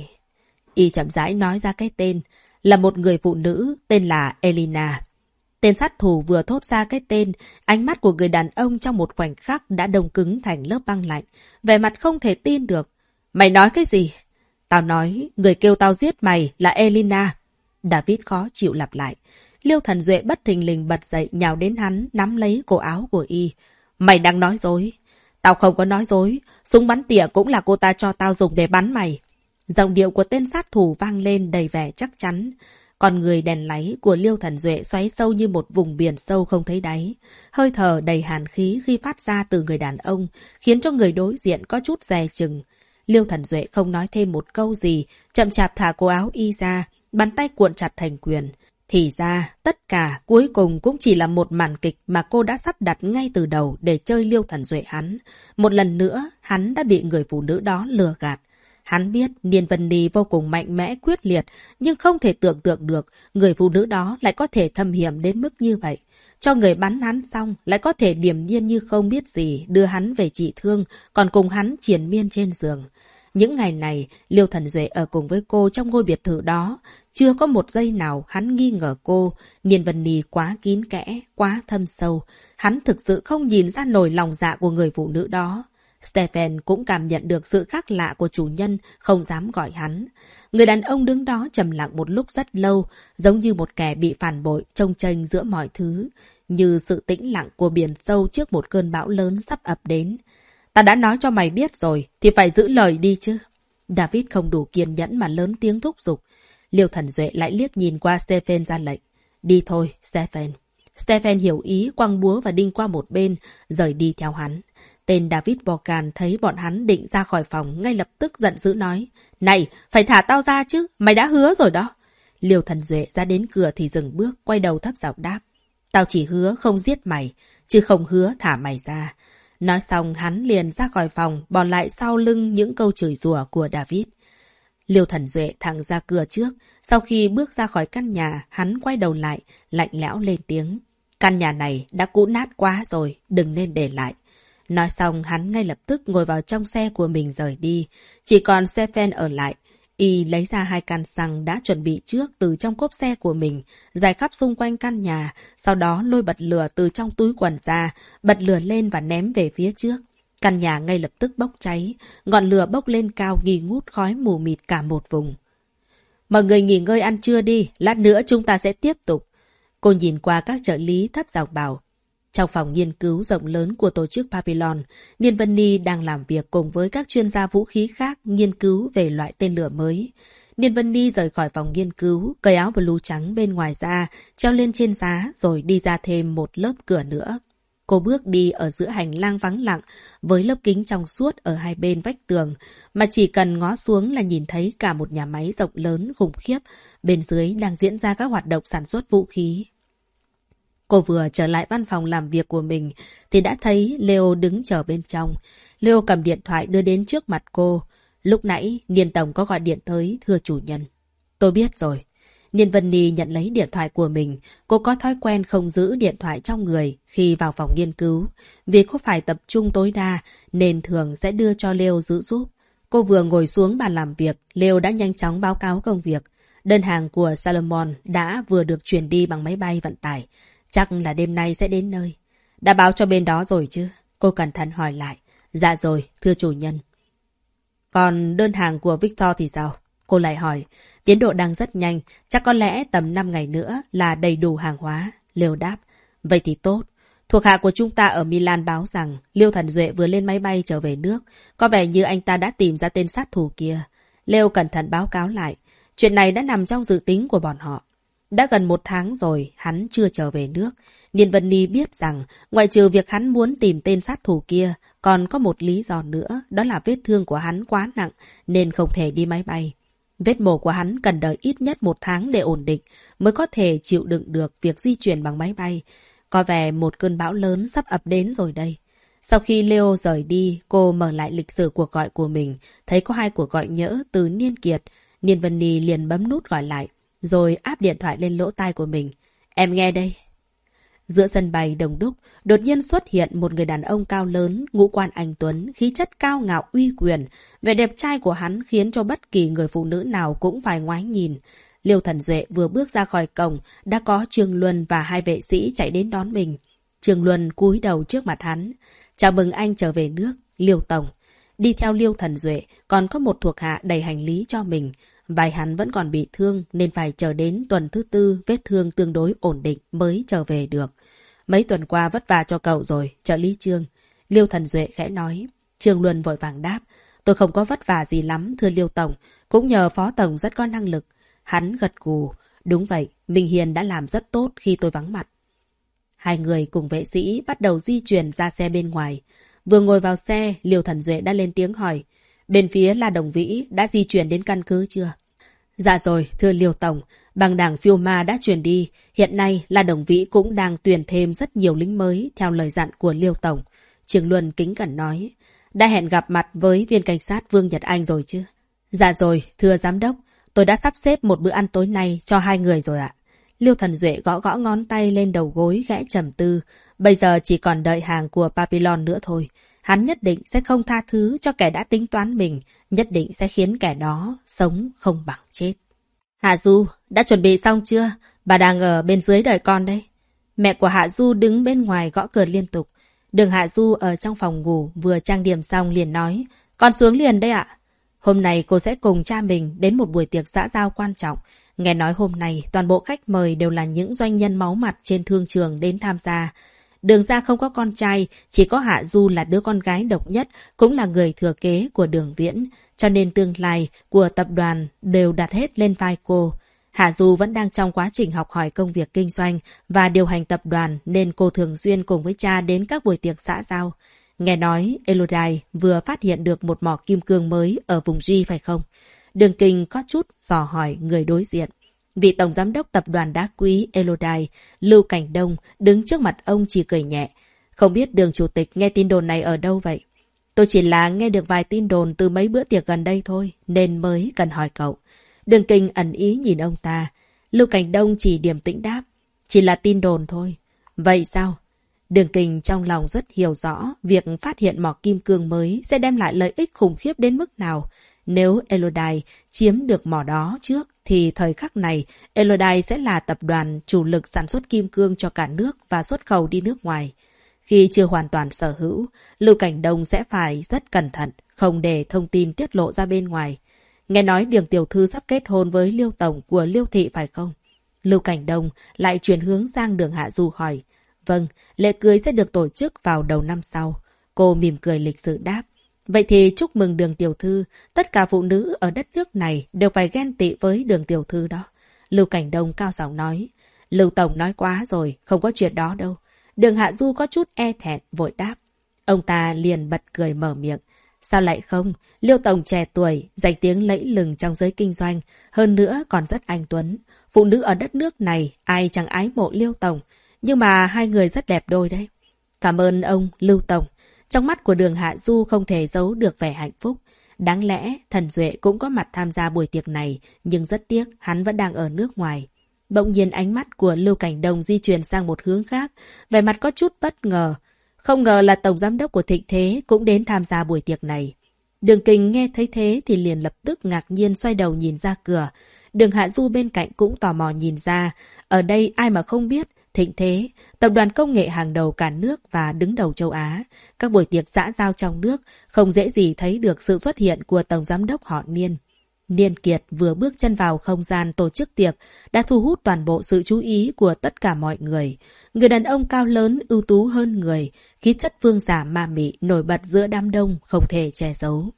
Y chậm rãi nói ra cái tên, là một người phụ nữ tên là Elena. Tên sát thủ vừa thốt ra cái tên, ánh mắt của người đàn ông trong một khoảnh khắc đã đông cứng thành lớp băng lạnh, vẻ mặt không thể tin được. Mày nói cái gì? Tao nói, người kêu tao giết mày là Elena. David khó chịu lặp lại. Liêu Thần Duệ bất thình lình bật dậy nhào đến hắn, nắm lấy cổ áo của Y. Mày đang nói dối. Tao không có nói dối, súng bắn tỉa cũng là cô ta cho tao dùng để bắn mày. Giọng điệu của tên sát thủ vang lên đầy vẻ chắc chắn. Con người đèn láy của Liêu Thần Duệ xoáy sâu như một vùng biển sâu không thấy đáy. Hơi thở đầy hàn khí khi phát ra từ người đàn ông, khiến cho người đối diện có chút dè chừng. Liêu Thần Duệ không nói thêm một câu gì, chậm chạp thả cổ áo Y ra, bàn tay cuộn chặt thành quyền. Thì ra, tất cả cuối cùng cũng chỉ là một màn kịch mà cô đã sắp đặt ngay từ đầu để chơi Liêu Thần Duệ hắn. Một lần nữa, hắn đã bị người phụ nữ đó lừa gạt. Hắn biết Niên Vân Ni vô cùng mạnh mẽ quyết liệt, nhưng không thể tưởng tượng được người phụ nữ đó lại có thể thâm hiểm đến mức như vậy. Cho người bắn hắn xong lại có thể điềm nhiên như không biết gì đưa hắn về trị thương, còn cùng hắn triền miên trên giường. Những ngày này, Liêu Thần Duệ ở cùng với cô trong ngôi biệt thự đó. Chưa có một giây nào hắn nghi ngờ cô. Niên Vân Ni quá kín kẽ, quá thâm sâu. Hắn thực sự không nhìn ra nổi lòng dạ của người phụ nữ đó. Stefan cũng cảm nhận được sự khác lạ của chủ nhân, không dám gọi hắn. Người đàn ông đứng đó trầm lặng một lúc rất lâu, giống như một kẻ bị phản bội, chông chênh giữa mọi thứ, như sự tĩnh lặng của biển sâu trước một cơn bão lớn sắp ập đến. Ta đã nói cho mày biết rồi, thì phải giữ lời đi chứ. David không đủ kiên nhẫn mà lớn tiếng thúc giục. Liêu Thần Duệ lại liếc nhìn qua Stefan ra lệnh. Đi thôi, Stefan. Stefan hiểu ý, quăng búa và đinh qua một bên, rời đi theo hắn. Tên David Borkan thấy bọn hắn định ra khỏi phòng, ngay lập tức giận dữ nói. Này, phải thả tao ra chứ, mày đã hứa rồi đó. Liêu Thần Duệ ra đến cửa thì dừng bước, quay đầu thấp giọng đáp. Tao chỉ hứa không giết mày, chứ không hứa thả mày ra. Nói xong hắn liền ra khỏi phòng, bỏ lại sau lưng những câu chửi rủa của David. Liêu Thần Duệ thẳng ra cửa trước. Sau khi bước ra khỏi căn nhà, hắn quay đầu lại, lạnh lẽo lên tiếng. Căn nhà này đã cũ nát quá rồi, đừng nên để lại. Nói xong, hắn ngay lập tức ngồi vào trong xe của mình rời đi. Chỉ còn Stephen ở lại. Y lấy ra hai can xăng đã chuẩn bị trước từ trong cốp xe của mình, rải khắp xung quanh căn nhà, sau đó lôi bật lửa từ trong túi quần ra, bật lửa lên và ném về phía trước. Căn nhà ngay lập tức bốc cháy, ngọn lửa bốc lên cao nghi ngút khói mù mịt cả một vùng. Mọi người nghỉ ngơi ăn trưa đi, lát nữa chúng ta sẽ tiếp tục. Cô nhìn qua các trợ lý thấp giọng bảo. Trong phòng nghiên cứu rộng lớn của tổ chức Babylon, Niên Vân Ni đang làm việc cùng với các chuyên gia vũ khí khác nghiên cứu về loại tên lửa mới. Niên Vân Ni rời khỏi phòng nghiên cứu, cởi áo blue trắng bên ngoài ra, treo lên trên giá rồi đi ra thêm một lớp cửa nữa. Cô bước đi ở giữa hành lang vắng lặng với lớp kính trong suốt ở hai bên vách tường, mà chỉ cần ngó xuống là nhìn thấy cả một nhà máy rộng lớn khủng khiếp, bên dưới đang diễn ra các hoạt động sản xuất vũ khí. Cô vừa trở lại văn phòng làm việc của mình thì đã thấy Leo đứng chờ bên trong. Leo cầm điện thoại đưa đến trước mặt cô. Lúc nãy Niên Tổng có gọi điện tới, thưa chủ nhân. Tôi biết rồi. Niên Vân Ni nhận lấy điện thoại của mình. Cô có thói quen không giữ điện thoại trong người khi vào phòng nghiên cứu. Vì cô phải tập trung tối đa nên thường sẽ đưa cho Leo giữ giúp. Cô vừa ngồi xuống bàn làm việc, Leo đã nhanh chóng báo cáo công việc. Đơn hàng của Salomon đã vừa được chuyển đi bằng máy bay vận tải. Chắc là đêm nay sẽ đến nơi. Đã báo cho bên đó rồi chứ? Cô cẩn thận hỏi lại. Dạ rồi, thưa chủ nhân. Còn đơn hàng của Victor thì sao? Cô lại hỏi. Tiến độ đang rất nhanh, chắc có lẽ tầm năm ngày nữa là đầy đủ hàng hóa. Liêu đáp. Vậy thì tốt. Thuộc hạ của chúng ta ở Milan báo rằng Liêu Thần Duệ vừa lên máy bay trở về nước. Có vẻ như anh ta đã tìm ra tên sát thủ kia. Liêu cẩn thận báo cáo lại. Chuyện này đã nằm trong dự tính của bọn họ. Đã gần một tháng rồi, hắn chưa trở về nước. Niên Vân Ni biết rằng, ngoại trừ việc hắn muốn tìm tên sát thủ kia, còn có một lý do nữa, đó là vết thương của hắn quá nặng, nên không thể đi máy bay. Vết mổ của hắn cần đợi ít nhất một tháng để ổn định, mới có thể chịu đựng được việc di chuyển bằng máy bay. Có vẻ một cơn bão lớn sắp ập đến rồi đây. Sau khi Leo rời đi, cô mở lại lịch sử cuộc gọi của mình, thấy có hai cuộc gọi nhỡ từ Niên Kiệt. Niên Vân Ni liền bấm nút gọi lại, rồi áp điện thoại lên lỗ tai của mình. Em nghe đây. Giữa sân bay đông đúc, đột nhiên xuất hiện một người đàn ông cao lớn, ngũ quan anh tuấn, khí chất cao ngạo uy quyền. Vẻ đẹp trai của hắn khiến cho bất kỳ người phụ nữ nào cũng phải ngoái nhìn. Liêu Thần Duệ vừa bước ra khỏi cổng, đã có Trương Luân và hai vệ sĩ chạy đến đón mình. Trương Luân cúi đầu trước mặt hắn. Chào mừng anh trở về nước, Liêu Tổng. Đi theo Liêu Thần Duệ, còn có một thuộc hạ đầy hành lý cho mình. Vai hắn vẫn còn bị thương nên phải chờ đến tuần thứ tư vết thương tương đối ổn định mới trở về được. Mấy tuần qua vất vả cho cậu rồi, trợ lý Trương. Liêu Thần Duệ khẽ nói. Trương Luân vội vàng đáp. Tôi không có vất vả gì lắm, thưa Liêu Tổng. Cũng nhờ Phó Tổng rất có năng lực. Hắn gật gù. Đúng vậy, Minh Hiền đã làm rất tốt khi tôi vắng mặt. Hai người cùng vệ sĩ bắt đầu di chuyển ra xe bên ngoài. Vừa ngồi vào xe, Liêu Thần Duệ đã lên tiếng hỏi. Bên phía La Đồng Vĩ đã di chuyển đến căn cứ chưa? Dạ rồi, thưa Liêu Tổng. Băng đảng Phiêu Ma đã chuyển đi. Hiện nay La Đồng Vĩ cũng đang tuyển thêm rất nhiều lính mới theo lời dặn của Liêu Tổng. Trương Luân kính cẩn nói. Đã hẹn gặp mặt với viên cảnh sát Vương Nhật Anh rồi chứ? Dạ rồi, thưa Giám đốc. Tôi đã sắp xếp một bữa ăn tối nay cho hai người rồi ạ. Liêu Thần Duệ gõ gõ ngón tay lên đầu gối khẽ trầm tư. Bây giờ chỉ còn đợi hàng của Babylon nữa thôi. Hắn nhất định sẽ không tha thứ cho kẻ đã tính toán mình, nhất định sẽ khiến kẻ đó sống không bằng chết. Hạ Du, đã chuẩn bị xong chưa? Bà đang ở bên dưới đợi con đây. Mẹ của Hạ Du đứng bên ngoài gõ cửa liên tục. Đường Hạ Du ở trong phòng ngủ vừa trang điểm xong liền nói, con xuống liền đây ạ. Hôm nay cô sẽ cùng cha mình đến một buổi tiệc xã giao quan trọng. Nghe nói hôm nay toàn bộ khách mời đều là những doanh nhân máu mặt trên thương trường đến tham gia. Đường gia không có con trai, chỉ có Hạ Du là đứa con gái độc nhất, cũng là người thừa kế của Đường Viễn, cho nên tương lai của tập đoàn đều đặt hết lên vai cô. Hạ Du vẫn đang trong quá trình học hỏi công việc kinh doanh và điều hành tập đoàn nên cô thường xuyên cùng với cha đến các buổi tiệc xã giao. Nghe nói Elodie vừa phát hiện được một mỏ kim cương mới ở vùng G phải không? Đường Kinh có chút dò hỏi người đối diện. Vị tổng giám đốc tập đoàn đá quý Elodie, Lưu Cảnh Đông, đứng trước mặt ông chỉ cười nhẹ. Không biết Đường chủ tịch nghe tin đồn này ở đâu vậy? Tôi chỉ là nghe được vài tin đồn từ mấy bữa tiệc gần đây thôi, nên mới cần hỏi cậu. Đường Kình ẩn ý nhìn ông ta. Lưu Cảnh Đông chỉ điềm tĩnh đáp. Chỉ là tin đồn thôi. Vậy sao? Đường Kình trong lòng rất hiểu rõ việc phát hiện mỏ kim cương mới sẽ đem lại lợi ích khủng khiếp đến mức nào. Nếu Elodie chiếm được mỏ đó trước, thì thời khắc này Elodie sẽ là tập đoàn chủ lực sản xuất kim cương cho cả nước và xuất khẩu đi nước ngoài. Khi chưa hoàn toàn sở hữu, Lưu Cảnh Đông sẽ phải rất cẩn thận, không để thông tin tiết lộ ra bên ngoài. Nghe nói Đường tiểu thư sắp kết hôn với Liêu tổng của Liêu thị phải không? Lưu Cảnh Đông lại chuyển hướng sang Đường Hạ Du hỏi. Vâng, lễ cưới sẽ được tổ chức vào đầu năm sau. Cô mỉm cười lịch sự đáp. Vậy thì chúc mừng Đường tiểu thư, tất cả phụ nữ ở đất nước này đều phải ghen tị với Đường tiểu thư đó. Lưu Cảnh Đông cao giọng nói. Lưu tổng nói quá rồi, không có chuyện đó đâu. Đường Hạ Du có chút e thẹn, vội đáp. Ông ta liền bật cười mở miệng. Sao lại không? Liêu tổng trẻ tuổi, danh tiếng lẫy lừng trong giới kinh doanh, hơn nữa còn rất anh tuấn. Phụ nữ ở đất nước này, ai chẳng ái mộ Liêu tổng, nhưng mà hai người rất đẹp đôi đấy. Cảm ơn ông, Lưu tổng. Trong mắt của Đường Hạ Du không thể giấu được vẻ hạnh phúc. Đáng lẽ, Thần Duệ cũng có mặt tham gia buổi tiệc này, nhưng rất tiếc hắn vẫn đang ở nước ngoài. Bỗng nhiên ánh mắt của Lưu Cảnh Đông di chuyển sang một hướng khác, vẻ mặt có chút bất ngờ. Không ngờ là tổng giám đốc của Thịnh Thế cũng đến tham gia buổi tiệc này. Đường Kình nghe thấy thế thì liền lập tức ngạc nhiên xoay đầu nhìn ra cửa. Đường Hạ Du bên cạnh cũng tò mò nhìn ra. Ở đây ai mà không biết, Thịnh Thế, tập đoàn công nghệ hàng đầu cả nước và đứng đầu châu Á. Các buổi tiệc xã giao trong nước không dễ gì thấy được sự xuất hiện của tổng giám đốc họ Niên. Niên Kiệt vừa bước chân vào không gian tổ chức tiệc đã thu hút toàn bộ sự chú ý của tất cả mọi người. Người đàn ông cao lớn, ưu tú hơn người, khí chất vương giả ma mị nổi bật giữa đám đông không thể che giấu.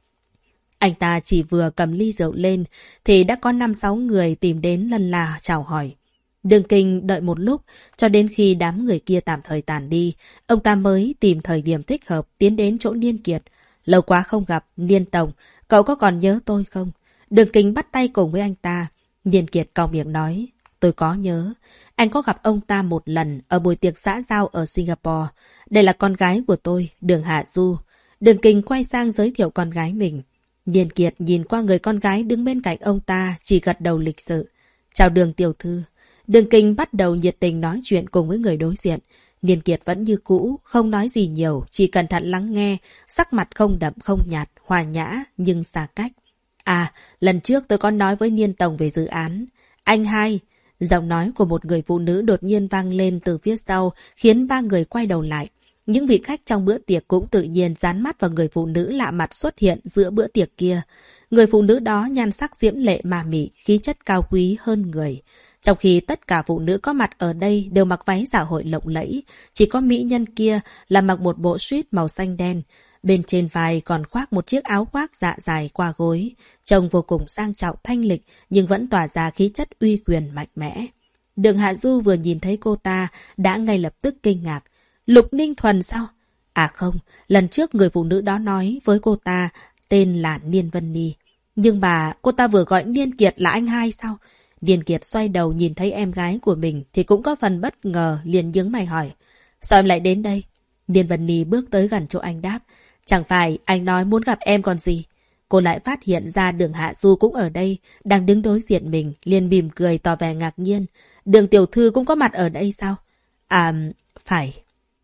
Anh ta chỉ vừa cầm ly rượu lên thì đã có năm sáu người tìm đến lân la chào hỏi. Đường Kình đợi một lúc cho đến khi đám người kia tạm thời tàn đi, ông ta mới tìm thời điểm thích hợp tiến đến chỗ Niên Kiệt. Lâu quá không gặp, Niên tổng, cậu có còn nhớ tôi không? Đường Kình bắt tay cùng với anh ta. Niên Kiệt cau miệng nói, tôi có nhớ. Anh có gặp ông ta một lần ở buổi tiệc xã giao ở Singapore. Đây là con gái của tôi, Đường Hạ Du. Đường Kình quay sang giới thiệu con gái mình. Niên Kiệt nhìn qua người con gái đứng bên cạnh ông ta, chỉ gật đầu lịch sự. Chào Đường tiểu thư. Đường Kình bắt đầu nhiệt tình nói chuyện cùng với người đối diện. Niên Kiệt vẫn như cũ, không nói gì nhiều, chỉ cẩn thận lắng nghe, sắc mặt không đậm không nhạt, hòa nhã nhưng xa cách. À, lần trước tôi có nói với Niên tổng về dự án. Anh hai, giọng nói của một người phụ nữ đột nhiên vang lên từ phía sau, khiến ba người quay đầu lại. Những vị khách trong bữa tiệc cũng tự nhiên dán mắt vào người phụ nữ lạ mặt xuất hiện giữa bữa tiệc kia. Người phụ nữ đó nhan sắc diễm lệ mà mị, khí chất cao quý hơn người. Trong khi tất cả phụ nữ có mặt ở đây đều mặc váy dạ hội lộng lẫy, chỉ có mỹ nhân kia là mặc một bộ suit màu xanh đen. Bên trên vai còn khoác một chiếc áo khoác dạ dài qua gối. Trông vô cùng sang trọng thanh lịch nhưng vẫn tỏa ra khí chất uy quyền mạnh mẽ. Đường Hạ Du vừa nhìn thấy cô ta đã ngay lập tức kinh ngạc. Lục Ninh Thuần sao? À không, lần trước người phụ nữ đó nói với cô ta tên là Niên Vân Ni. Nhưng bà, cô ta vừa gọi Niên Kiệt là anh hai sao? Niên Kiệt xoay đầu nhìn thấy em gái của mình thì cũng có phần bất ngờ, liền nhướng mày hỏi. Sao em lại đến đây? Niên Vân Ni bước tới gần chỗ anh đáp. Chẳng phải anh nói muốn gặp em còn gì? Cô lại phát hiện ra Đường Hạ Du cũng ở đây, đang đứng đối diện mình, liền mỉm cười tỏ vẻ ngạc nhiên. Đường tiểu thư cũng có mặt ở đây sao? À, phải.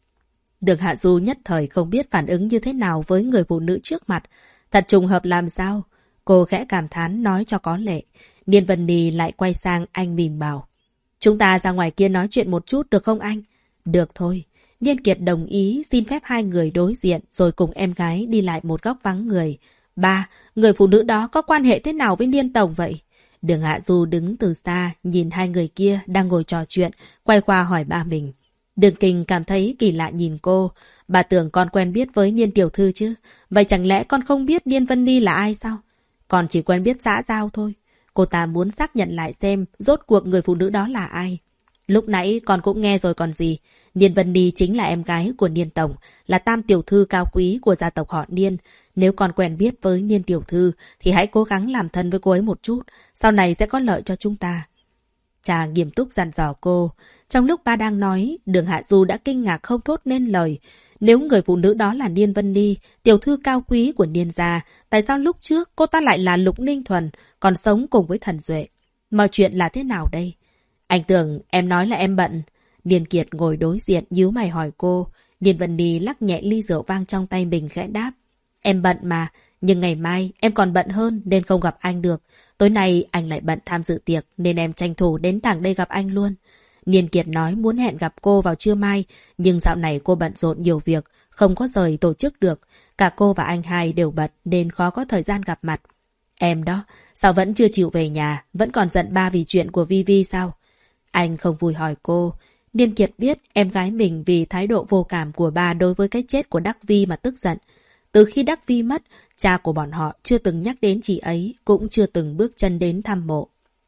Đường Hạ Du nhất thời không biết phản ứng như thế nào với người phụ nữ trước mặt. Thật trùng hợp làm sao? Cô khẽ cảm thán nói cho có lệ. Niên Vân Ni lại quay sang anh mỉm bảo. Chúng ta ra ngoài kia nói chuyện một chút được không anh? Được thôi. Niên Kiệt đồng ý xin phép hai người đối diện rồi cùng em gái đi lại một góc vắng người. Ba, người phụ nữ đó có quan hệ thế nào với Niên tổng vậy? Đường Hạ Du đứng từ xa nhìn hai người kia đang ngồi trò chuyện, quay qua hỏi ba mình. Đường Kình cảm thấy kỳ lạ nhìn cô. Bà tưởng con quen biết với Niên tiểu thư chứ? Vậy chẳng lẽ con không biết Niên Vân Ni là ai sao? Con chỉ quen biết xã giao thôi. Cô ta muốn xác nhận lại xem rốt cuộc người phụ nữ đó là ai. Lúc nãy con cũng nghe rồi còn gì. Niên Vân Ni chính là em gái của Niên tổng, là tam tiểu thư cao quý của gia tộc họ Niên. Nếu con quen biết với Niên tiểu thư thì hãy cố gắng làm thân với cô ấy một chút, sau này sẽ có lợi cho chúng ta. Cha nghiêm túc dặn dò cô. Trong lúc ba đang nói, Đường Hạ Du đã kinh ngạc không thốt nên lời. Nếu người phụ nữ đó là Niên Vân Ni, tiểu thư cao quý của Niên gia, tại sao lúc trước cô ta lại là Lục Ninh Thuần, còn sống cùng với Thần Duệ? Mọi chuyện là thế nào đây? Anh tưởng em nói là em bận. Niên Kiệt ngồi đối diện nhíu mày hỏi cô. Niên Vân Ni lắc nhẹ ly rượu vang trong tay mình khẽ đáp. Em bận mà, nhưng ngày mai em còn bận hơn nên không gặp anh được. Tối nay anh lại bận tham dự tiệc nên em tranh thủ đến thẳng đây gặp anh luôn. Niên Kiệt nói muốn hẹn gặp cô vào trưa mai, nhưng dạo này cô bận rộn nhiều việc, không có rời tổ chức được. Cả cô và anh hai đều bận nên khó có thời gian gặp mặt. Em đó, sao vẫn chưa chịu về nhà, vẫn còn giận ba vì chuyện của Vi Vi sao? Anh không vui hỏi cô. Niên Kiệt biết em gái mình vì thái độ vô cảm của ba đối với cái chết của Đắc Vi mà tức giận. Từ khi Đắc Vi mất, cha của bọn họ chưa từng nhắc đến chị ấy, cũng chưa từng bước chân đến thăm mộ.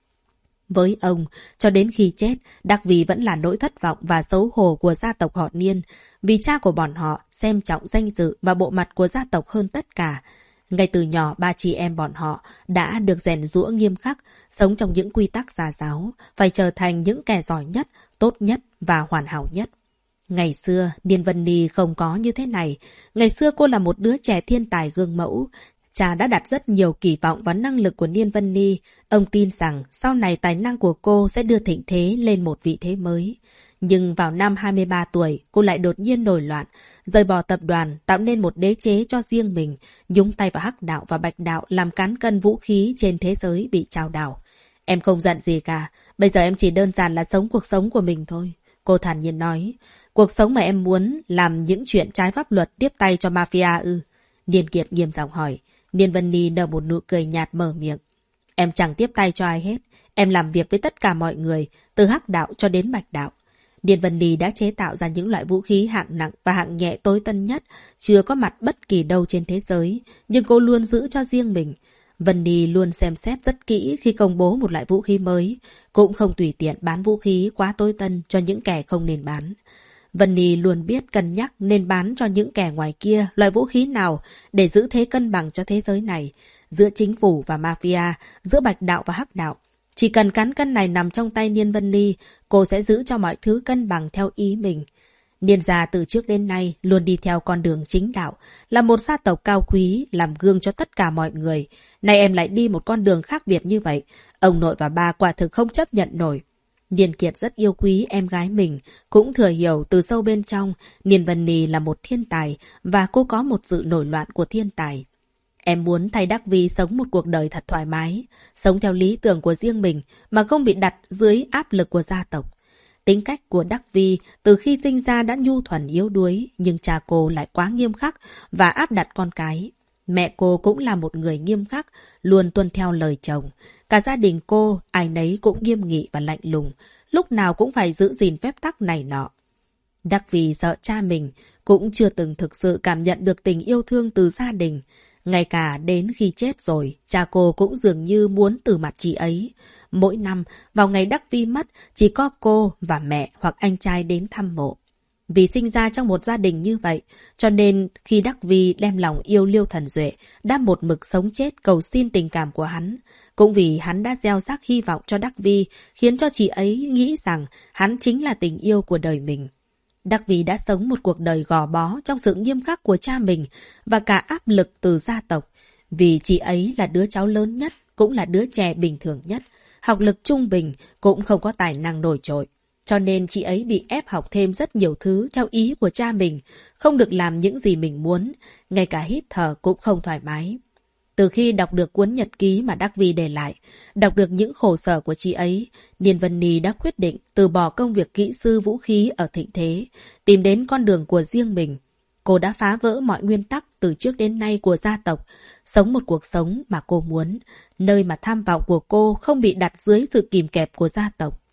Với ông, cho đến khi chết, Đắc Vi vẫn là nỗi thất vọng và xấu hổ của gia tộc họ Niên, vì cha của bọn họ xem trọng danh dự và bộ mặt của gia tộc hơn tất cả. Ngay từ nhỏ, ba chị em bọn họ đã được rèn giũa nghiêm khắc, sống trong những quy tắc gia giáo, phải trở thành những kẻ giỏi nhất, tốt nhất và hoàn hảo nhất. Ngày xưa, Niên Vân Ni không có như thế này. Ngày xưa cô là một đứa trẻ thiên tài gương mẫu. Cha đã đặt rất nhiều kỳ vọng vào năng lực của Niên Vân Ni. Ông tin rằng sau này tài năng của cô sẽ đưa thịnh thế lên một vị thế mới. Nhưng vào năm hai mươi ba tuổi, cô lại đột nhiên nổi loạn, rời bỏ tập đoàn, tạo nên một đế chế cho riêng mình, nhúng tay vào Hắc đạo và Bạch đạo làm cán cân vũ khí trên thế giới bị trao đảo. Em không giận gì cả, bây giờ em chỉ đơn giản là sống cuộc sống của mình thôi. Cô thản nhiên nói, cuộc sống mà em muốn làm những chuyện trái pháp luật tiếp tay cho mafia ư? Niên Kiệt nghiêm giọng hỏi. Niên Vân Ni nở một nụ cười nhạt mở miệng. Em chẳng tiếp tay cho ai hết. Em làm việc với tất cả mọi người, từ Hắc đạo cho đến Bạch đạo. Niên Vân Ni đã chế tạo ra những loại vũ khí hạng nặng và hạng nhẹ tối tân nhất, chưa có mặt bất kỳ đâu trên thế giới, nhưng cô luôn giữ cho riêng mình. Vân Ni luôn xem xét rất kỹ khi công bố một loại vũ khí mới, cũng không tùy tiện bán vũ khí quá tối tân cho những kẻ không nên bán. Vân Ni luôn biết cân nhắc nên bán cho những kẻ ngoài kia loại vũ khí nào để giữ thế cân bằng cho thế giới này, giữa chính phủ và mafia, giữa Bạch đạo và Hắc đạo. Chỉ cần cán cân này nằm trong tay Niên Vân Ni, cô sẽ giữ cho mọi thứ cân bằng theo ý mình. Niên gia từ trước đến nay luôn đi theo con đường chính đạo, là một gia tộc cao quý, làm gương cho tất cả mọi người. Nay em lại đi một con đường khác biệt như vậy, ông nội và ba quả thực không chấp nhận nổi. Niên Kiệt rất yêu quý em gái mình, cũng thừa hiểu từ sâu bên trong, Niên Vân Ni là một thiên tài và cô có một sự nổi loạn của thiên tài. Em muốn thay Đắc Vi sống một cuộc đời thật thoải mái, sống theo lý tưởng của riêng mình mà không bị đặt dưới áp lực của gia tộc. Tính cách của Đắc Vi từ khi sinh ra đã nhu thuần yếu đuối, nhưng cha cô lại quá nghiêm khắc và áp đặt con cái. Mẹ cô cũng là một người nghiêm khắc, luôn tuân theo lời chồng. Cả gia đình cô, ai nấy cũng nghiêm nghị và lạnh lùng, lúc nào cũng phải giữ gìn phép tắc này nọ. Đắc Vi sợ cha mình, cũng chưa từng thực sự cảm nhận được tình yêu thương từ gia đình. Ngay cả đến khi chết rồi, cha cô cũng dường như muốn từ mặt chị ấy. Mỗi năm, vào ngày Đắc Vi mất, chỉ có cô và mẹ hoặc anh trai đến thăm mộ. Vì sinh ra trong một gia đình như vậy, cho nên khi Đắc Vi đem lòng yêu Liêu Thần Duệ, đã một mực sống chết cầu xin tình cảm của hắn. Cũng vì hắn đã gieo rắc hy vọng cho Đắc Vi, khiến cho chị ấy nghĩ rằng hắn chính là tình yêu của đời mình. Đắc Vi đã sống một cuộc đời gò bó trong sự nghiêm khắc của cha mình và cả áp lực từ gia tộc. Vì chị ấy là đứa cháu lớn nhất, cũng là đứa trẻ bình thường nhất, học lực trung bình, cũng không có tài năng nổi trội. Cho nên chị ấy bị ép học thêm rất nhiều thứ theo ý của cha mình, không được làm những gì mình muốn, ngay cả hít thở cũng không thoải mái. Từ khi đọc được cuốn nhật ký mà Đắc Vi để lại, đọc được những khổ sở của chị ấy, Niên Vân Ni đã quyết định từ bỏ công việc kỹ sư vũ khí ở thịnh thế, tìm đến con đường của riêng mình. Cô đã phá vỡ mọi nguyên tắc từ trước đến nay của gia tộc, sống một cuộc sống mà cô muốn, nơi mà tham vọng của cô không bị đặt dưới sự kìm kẹp của gia tộc.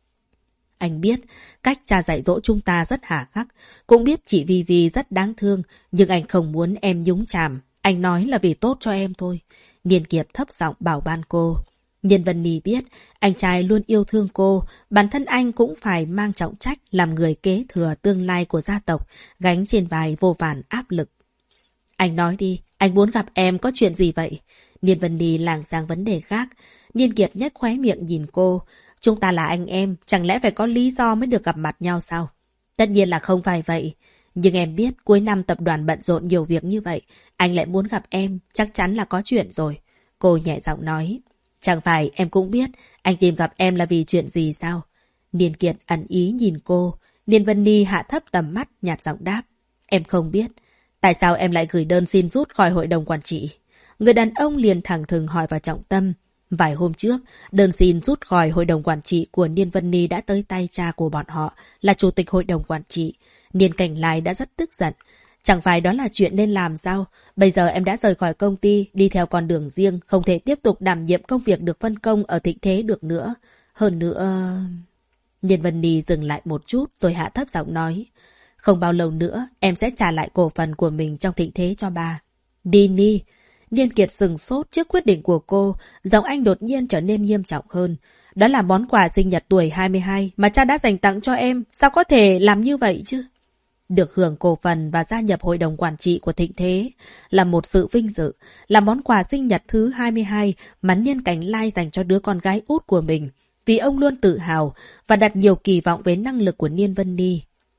Anh biết, cách cha dạy dỗ chúng ta rất hà khắc, cũng biết chị Vi Vi rất đáng thương, nhưng anh không muốn em nhúng chàm. Anh nói là vì tốt cho em thôi. Niên Kiệt thấp giọng bảo ban cô. Niên Vân Ni biết, anh trai luôn yêu thương cô, bản thân anh cũng phải mang trọng trách làm người kế thừa tương lai của gia tộc, gánh trên vai vô vàn áp lực. Anh nói đi, anh muốn gặp em có chuyện gì vậy? Niên Vân Ni lảng sang vấn đề khác. Niên Kiệt nhếch khóe miệng nhìn cô. Chúng ta là anh em, chẳng lẽ phải có lý do mới được gặp mặt nhau sao? Tất nhiên là không phải vậy. Nhưng em biết cuối năm tập đoàn bận rộn nhiều việc như vậy, anh lại muốn gặp em, chắc chắn là có chuyện rồi. Cô nhẹ giọng nói. Chẳng phải em cũng biết anh tìm gặp em là vì chuyện gì sao? Niên Kiệt ẩn ý nhìn cô. Niên Vân Ni hạ thấp tầm mắt, nhạt giọng đáp. Em không biết. Tại sao em lại gửi đơn xin rút khỏi hội đồng quản trị? Người đàn ông liền thẳng thừng hỏi vào trọng tâm. Vài hôm trước, đơn xin rút khỏi hội đồng quản trị của Niên Vân Ni đã tới tay cha của bọn họ, là chủ tịch hội đồng quản trị. Niên Cảnh Lai đã rất tức giận. Chẳng phải đó là chuyện nên làm sao? Bây giờ em đã rời khỏi công ty, đi theo con đường riêng, không thể tiếp tục đảm nhiệm công việc được phân công ở Thịnh Thế được nữa. Hơn nữa... Niên Vân Ni dừng lại một chút rồi hạ thấp giọng nói. Không bao lâu nữa, em sẽ trả lại cổ phần của mình trong Thịnh Thế cho bà. Đi Ni. Niên Kiệt sừng sốt trước quyết định của cô, giọng anh đột nhiên trở nên nghiêm trọng hơn. Đó là món quà sinh nhật tuổi hai mươi hai mà cha đã dành tặng cho em, sao có thể làm như vậy chứ? Được hưởng cổ phần và gia nhập hội đồng quản trị của Thịnh Thế là một sự vinh dự, là món quà sinh nhật thứ hai mươi hai mà Niên Cảnh Lai dành cho đứa con gái út của mình, vì ông luôn tự hào và đặt nhiều kỳ vọng với năng lực của Niên Vân Ni.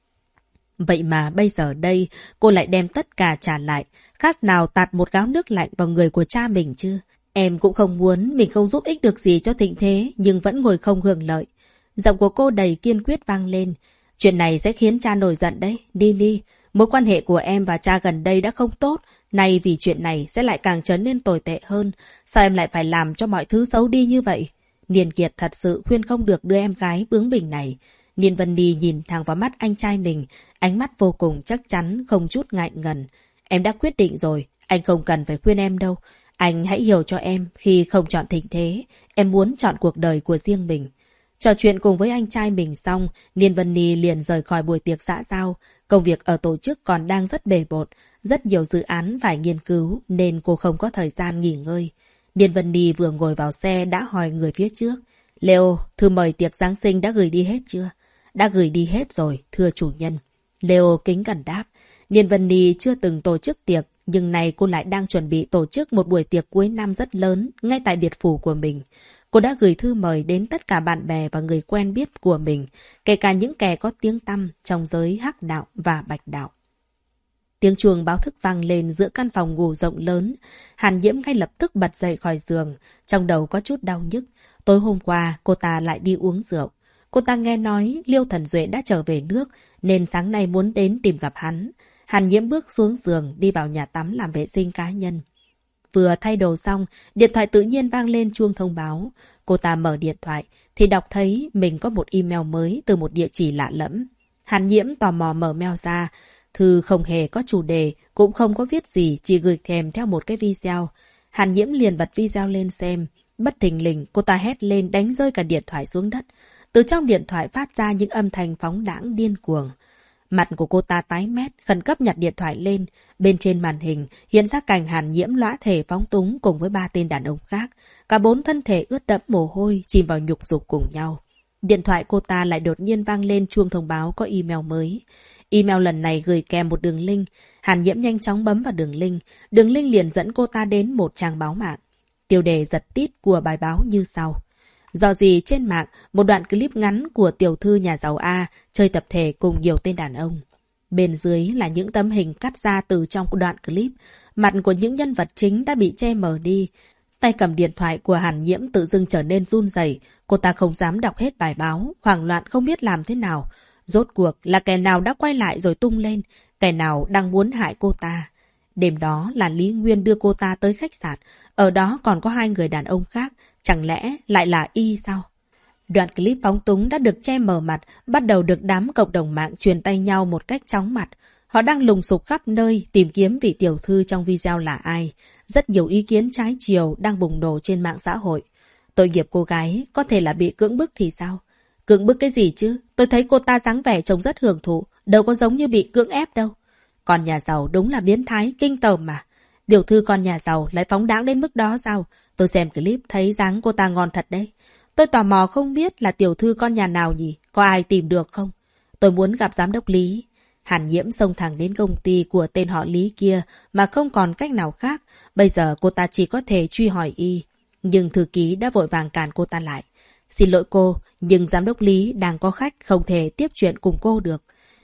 Vậy mà bây giờ đây, cô lại đem tất cả trả lại, khác nào tạt một gáo nước lạnh vào người của cha mình chứ. Em cũng không muốn mình không giúp ích được gì cho Thịnh Thế, nhưng vẫn ngồi không hưởng lợi. Giọng của cô đầy kiên quyết vang lên. Chuyện này sẽ khiến cha nổi giận đấy, đi đi. Mối quan hệ của em và cha gần đây đã không tốt, nay vì chuyện này sẽ lại càng trở nên tồi tệ hơn. Sao em lại phải làm cho mọi thứ xấu đi như vậy? Niên Kiệt thật sự khuyên không được đứa em gái bướng bỉnh này. Niên Vân Ni nhìn thẳng vào mắt anh trai mình, ánh mắt vô cùng chắc chắn, không chút ngại ngần. Em đã quyết định rồi, anh không cần phải khuyên em đâu. Anh hãy hiểu cho em, khi không chọn Thịnh Thế, em muốn chọn cuộc đời của riêng mình. Trò chuyện cùng với anh trai mình xong, Niên Vân Ni liền rời khỏi buổi tiệc xã giao. Công việc ở tổ chức còn đang rất bề bộn, rất nhiều dự án phải nghiên cứu nên cô không có thời gian nghỉ ngơi. Niên Vân Ni vừa ngồi vào xe đã hỏi người phía trước. Leo, thư mời tiệc Giáng sinh đã gửi đi hết chưa? Đã gửi đi hết rồi, thưa chủ nhân. Leo kính cẩn đáp. Niên Vân Ni chưa từng tổ chức tiệc, nhưng nay cô lại đang chuẩn bị tổ chức một buổi tiệc cuối năm rất lớn ngay tại biệt phủ của mình. Cô đã gửi thư mời đến tất cả bạn bè và người quen biết của mình, kể cả những kẻ có tiếng tăm trong giới hắc đạo và bạch đạo. Tiếng chuông báo thức vang lên giữa căn phòng ngủ rộng lớn. Hàn Nhiễm ngay lập tức bật dậy khỏi giường, trong đầu có chút đau nhức. Tối hôm qua, cô ta lại đi uống rượu. Cô ta nghe nói Liêu Thần Duệ đã trở về nước, nên sáng nay muốn đến tìm gặp hắn. Hàn Nhiễm bước xuống giường, đi vào nhà tắm làm vệ sinh cá nhân. Vừa thay đồ xong, điện thoại tự nhiên vang lên chuông thông báo. Cô ta mở điện thoại, thì đọc thấy mình có một email mới từ một địa chỉ lạ lẫm. Hàn Nhiễm tò mò mở mail ra. Thư không hề có chủ đề, cũng không có viết gì, chỉ gửi kèm theo một cái video. Hàn Nhiễm liền bật video lên xem. Bất thình lình, cô ta hét lên đánh rơi cả điện thoại xuống đất. Từ trong điện thoại phát ra những âm thanh phóng đãng điên cuồng. Mặt của cô ta tái mét, khẩn cấp nhặt điện thoại lên. Bên trên màn hình hiện ra cảnh Hàn Nhiễm lõa thể phóng túng cùng với ba tên đàn ông khác. Cả bốn thân thể ướt đẫm mồ hôi, chìm vào nhục dục cùng nhau. Điện thoại cô ta lại đột nhiên vang lên chuông thông báo có email mới. Email lần này gửi kèm một đường link. Hàn Nhiễm nhanh chóng bấm vào đường link. Đường link liền dẫn cô ta đến một trang báo mạng. Tiêu đề giật tít của bài báo như sau. Do gì trên mạng, một đoạn clip ngắn của tiểu thư nhà giàu A chơi tập thể cùng nhiều tên đàn ông. Bên dưới là những tấm hình cắt ra từ trong đoạn clip. Mặt của những nhân vật chính đã bị che mờ đi. Tay cầm điện thoại của Hàn Nhiễm tự dưng trở nên run rẩy. Cô ta không dám đọc hết bài báo, hoảng loạn không biết làm thế nào. Rốt cuộc là kẻ nào đã quay lại rồi tung lên, kẻ nào đang muốn hại cô ta. Đêm đó là Lý Nguyên đưa cô ta tới khách sạn, ở đó còn có hai người đàn ông khác, chẳng lẽ lại là Y sao? Đoạn clip phóng túng đã được che mờ mặt, bắt đầu được đám cộng đồng mạng truyền tay nhau một cách chóng mặt. Họ đang lùng sục khắp nơi tìm kiếm vị tiểu thư trong video là ai. Rất nhiều ý kiến trái chiều đang bùng nổ trên mạng xã hội. Tội nghiệp cô gái, có thể là bị cưỡng bức thì sao? Cưỡng bức cái gì chứ? Tôi thấy cô ta dáng vẻ trông rất hưởng thụ, đâu có giống như bị cưỡng ép đâu. Con nhà giàu đúng là biến thái, kinh tởm mà. Tiểu thư con nhà giàu lại phóng đáng đến mức đó sao? Tôi xem clip thấy dáng cô ta ngon thật đấy. Tôi tò mò không biết là tiểu thư con nhà nào nhỉ? Có ai tìm được không? Tôi muốn gặp giám đốc Lý. Hàn Nhiễm xông thẳng đến công ty của tên họ Lý kia mà không còn cách nào khác. Bây giờ cô ta chỉ có thể truy hỏi Y. Nhưng thư ký đã vội vàng cản cô ta lại. Xin lỗi cô, nhưng giám đốc Lý đang có khách không thể tiếp chuyện cùng cô được.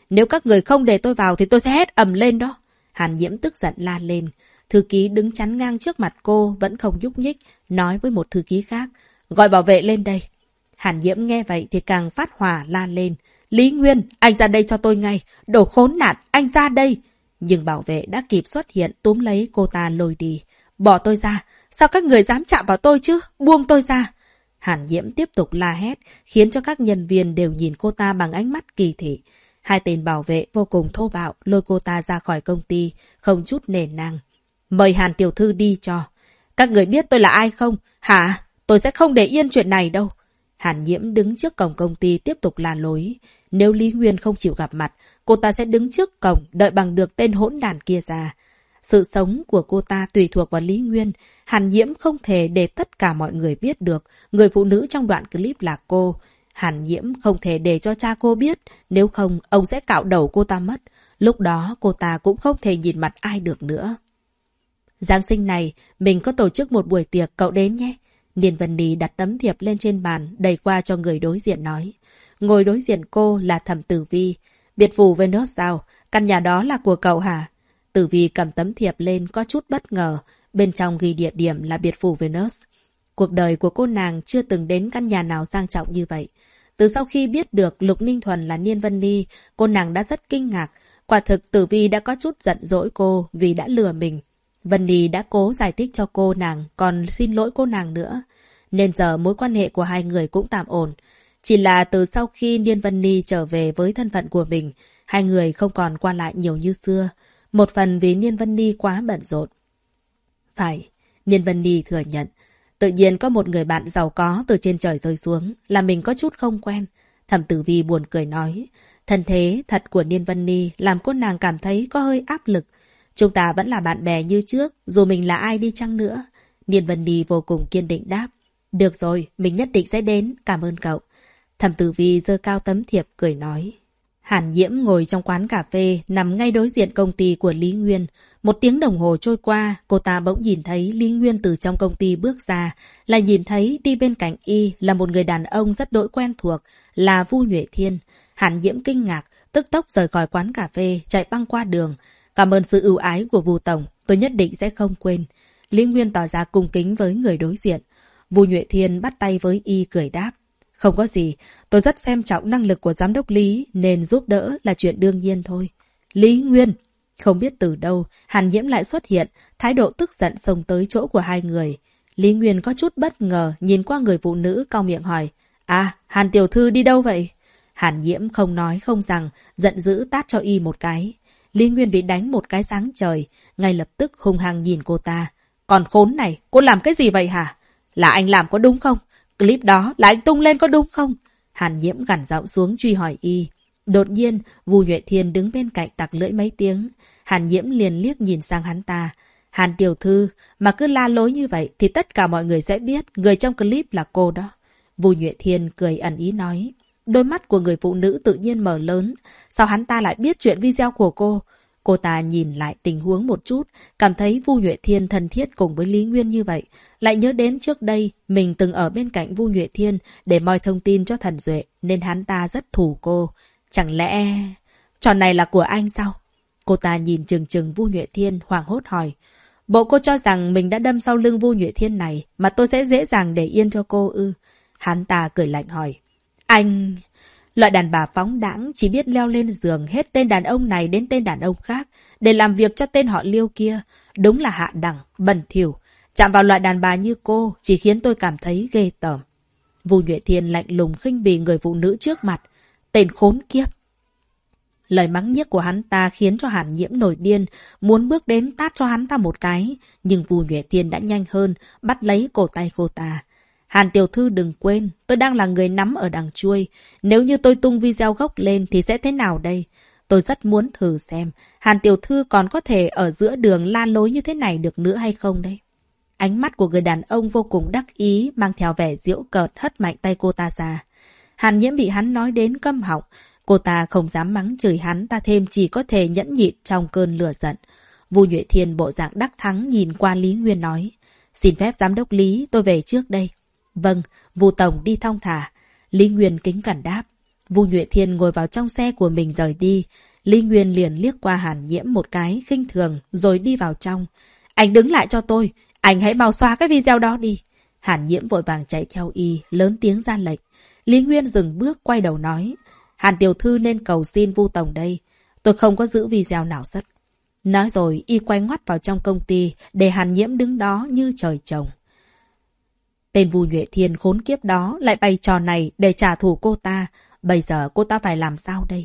Nếu các người không để tôi vào thì tôi sẽ hét ầm lên đó. Hàn Nhiễm tức giận la lên. Thư ký đứng chắn ngang trước mặt cô vẫn không nhúc nhích, nói với một thư ký khác. Gọi bảo vệ lên đây. Hàn Nhiễm nghe vậy thì càng phát hỏa la lên. Lý Nguyên, anh ra đây cho tôi ngay. Đồ khốn nạn, anh ra đây. Nhưng bảo vệ đã kịp xuất hiện túm lấy cô ta lôi đi. Bỏ tôi ra. Sao các người dám chạm vào tôi chứ? Buông tôi ra. Hàn Nhiễm tiếp tục la hét, khiến cho các nhân viên đều nhìn cô ta bằng ánh mắt kỳ thị. Hai tên bảo vệ vô cùng thô bạo lôi cô ta ra khỏi công ty, không chút nể nang. Mời Hàn tiểu thư đi cho. Các người biết tôi là ai không? Hả? Tôi sẽ không để yên chuyện này đâu. Hàn Nhiễm đứng trước cổng công ty tiếp tục la lối. Nếu Lý Nguyên không chịu gặp mặt, cô ta sẽ đứng trước cổng đợi bằng được tên hỗn đàn kia ra. Sự sống của cô ta tùy thuộc vào Lý Nguyên. Hàn Nhiễm không thể để tất cả mọi người biết được người phụ nữ trong đoạn clip là cô. Hàn Nhiễm không thể để cho cha cô biết, nếu không ông sẽ cạo đầu cô ta mất. Lúc đó cô ta cũng không thể nhìn mặt ai được nữa. Giáng sinh này, mình có tổ chức một buổi tiệc, cậu đến nhé. Niên Vân Ni đặt tấm thiệp lên trên bàn, đẩy qua cho người đối diện nói. Ngồi đối diện cô là Thẩm Tử Vi. Biệt phủ Venus sao? Căn nhà đó là của cậu hả? Tử Vi cầm tấm thiệp lên có chút bất ngờ. Bên trong ghi địa điểm là biệt phủ Venus. Cuộc đời của cô nàng chưa từng đến căn nhà nào sang trọng như vậy. Từ sau khi biết được Lục Ninh Thuần là Niên Vân Ni, cô nàng đã rất kinh ngạc. Quả thực Tử Vi đã có chút giận dỗi cô vì đã lừa mình. Vân Ni đã cố giải thích cho cô nàng, còn xin lỗi cô nàng nữa. Nên giờ mối quan hệ của hai người cũng tạm ổn. Chỉ là từ sau khi Niên Vân Ni trở về với thân phận của mình, hai người không còn qua lại nhiều như xưa. Một phần vì Niên Vân Ni quá bận rộn. Phải, Niên Vân Ni thừa nhận. Tự nhiên có một người bạn giàu có từ trên trời rơi xuống, là mình có chút không quen. Thẩm Tử Vi buồn cười nói. Thân thế thật của Niên Vân Ni làm cô nàng cảm thấy có hơi áp lực. Chúng ta vẫn là bạn bè như trước, dù mình là ai đi chăng nữa. Niên Vân Ni vô cùng kiên định đáp. Được rồi, mình nhất định sẽ đến, cảm ơn cậu. Thẩm Tử Vi giơ cao tấm thiệp cười nói. Hàn Nhiễm ngồi trong quán cà phê, nằm ngay đối diện công ty của Lý Nguyên. Một tiếng đồng hồ trôi qua, cô ta bỗng nhìn thấy Lý Nguyên từ trong công ty bước ra. Lại nhìn thấy đi bên cạnh y là một người đàn ông rất đỗi quen thuộc, là Vu Nhuệ Thiên. Hàn Nhiễm kinh ngạc, tức tốc rời khỏi quán cà phê, chạy băng qua đường. Cảm ơn sự ưu ái của Vu Tổng, tôi nhất định sẽ không quên. Lý Nguyên tỏ ra cung kính với người đối diện. Vu Nhuệ Thiên bắt tay với y cười đáp. Không có gì, tôi rất xem trọng năng lực của giám đốc Lý, nên giúp đỡ là chuyện đương nhiên thôi. Lý Nguyên! Không biết từ đâu, Hàn Nhiễm lại xuất hiện, thái độ tức giận xông tới chỗ của hai người. Lý Nguyên có chút bất ngờ, nhìn qua người phụ nữ cau miệng hỏi. À, Hàn tiểu thư đi đâu vậy? Hàn Nhiễm không nói không rằng, giận dữ tát cho y một cái. Lý Nguyên bị đánh một cái sáng trời, ngay lập tức hung hăng nhìn cô ta. Còn khốn này, cô làm cái gì vậy hả? Là anh làm có đúng không? Clip đó là anh tung lên có đúng không? Hàn Nhiễm gằn giọng xuống truy hỏi y. Đột nhiên, Vu Nhuệ Thiên đứng bên cạnh tặc lưỡi mấy tiếng. Hàn Nhiễm liền liếc nhìn sang hắn ta. Hàn tiểu thư, mà cứ la lối như vậy thì tất cả mọi người sẽ biết người trong clip là cô đó. Vu Nhuệ Thiên cười ẩn ý nói. Đôi mắt của người phụ nữ tự nhiên mở lớn. Sao hắn ta lại biết chuyện video của cô? Cô ta nhìn lại tình huống một chút, cảm thấy Vu Nhuệ Thiên thân thiết cùng với Lý Nguyên như vậy. Lại nhớ đến trước đây, mình từng ở bên cạnh Vu Nhuệ Thiên để moi thông tin cho Thần Duệ, nên hắn ta rất thù cô. Chẳng lẽ... Trò này là của anh sao? Cô ta nhìn chừng chừng Vu Nhuệ Thiên, hoảng hốt hỏi. Bộ cô cho rằng mình đã đâm sau lưng Vu Nhuệ Thiên này, mà tôi sẽ dễ dàng để yên cho cô ư? Hắn ta cười lạnh hỏi. Anh... Loại đàn bà phóng đãng chỉ biết leo lên giường hết tên đàn ông này đến tên đàn ông khác để làm việc cho tên họ Liêu kia. Đúng là hạ đẳng, bẩn thỉu. Chạm vào loại đàn bà như cô chỉ khiến tôi cảm thấy ghê tởm. Vu Nhuệ Thiên lạnh lùng khinh bỉ người phụ nữ trước mặt. Tên khốn kiếp. Lời mắng nhiếc của hắn ta khiến cho Hàn Nhiễm nổi điên, muốn bước đến tát cho hắn ta một cái. Nhưng Vu Nhuệ Thiên đã nhanh hơn, bắt lấy cổ tay cô ta. Hàn tiểu thư đừng quên, tôi đang là người nắm ở đằng chuôi. Nếu như tôi tung video gốc lên thì sẽ thế nào đây? Tôi rất muốn thử xem, Hàn tiểu thư còn có thể ở giữa đường la lối như thế này được nữa hay không đây? Ánh mắt của người đàn ông vô cùng đắc ý, mang theo vẻ giễu cợt hất mạnh tay cô ta ra. Hàn Nhiễm bị hắn nói đến câm họng. Cô ta không dám mắng chửi hắn ta thêm, chỉ có thể nhẫn nhịn trong cơn lửa giận. Vu Nhuệ Thiên bộ dạng đắc thắng nhìn qua Lý Nguyên nói. Xin phép giám đốc Lý, tôi về trước đây. Vâng, Vu tổng đi thong thả. Lý Nguyên kính cẩn đáp. Vu Nhuệ Thiên ngồi vào trong xe của mình rời đi. Lý Nguyên liền liếc qua Hàn Nhiễm một cái khinh thường rồi đi vào trong. Anh đứng lại cho tôi, anh hãy mau xóa cái video đó đi. Hàn Nhiễm vội vàng chạy theo y, lớn tiếng ra lệnh. Lý Nguyên dừng bước quay đầu nói. Hàn tiểu thư nên cầu xin Vu tổng đây. Tôi không có giữ video nào rất. Nói rồi y quay ngoắt vào trong công ty để Hàn Nhiễm đứng đó như trời trồng. Tên Vu Nhuệ Thiên khốn kiếp đó lại bày trò này để trả thù cô ta. Bây giờ cô ta phải làm sao đây?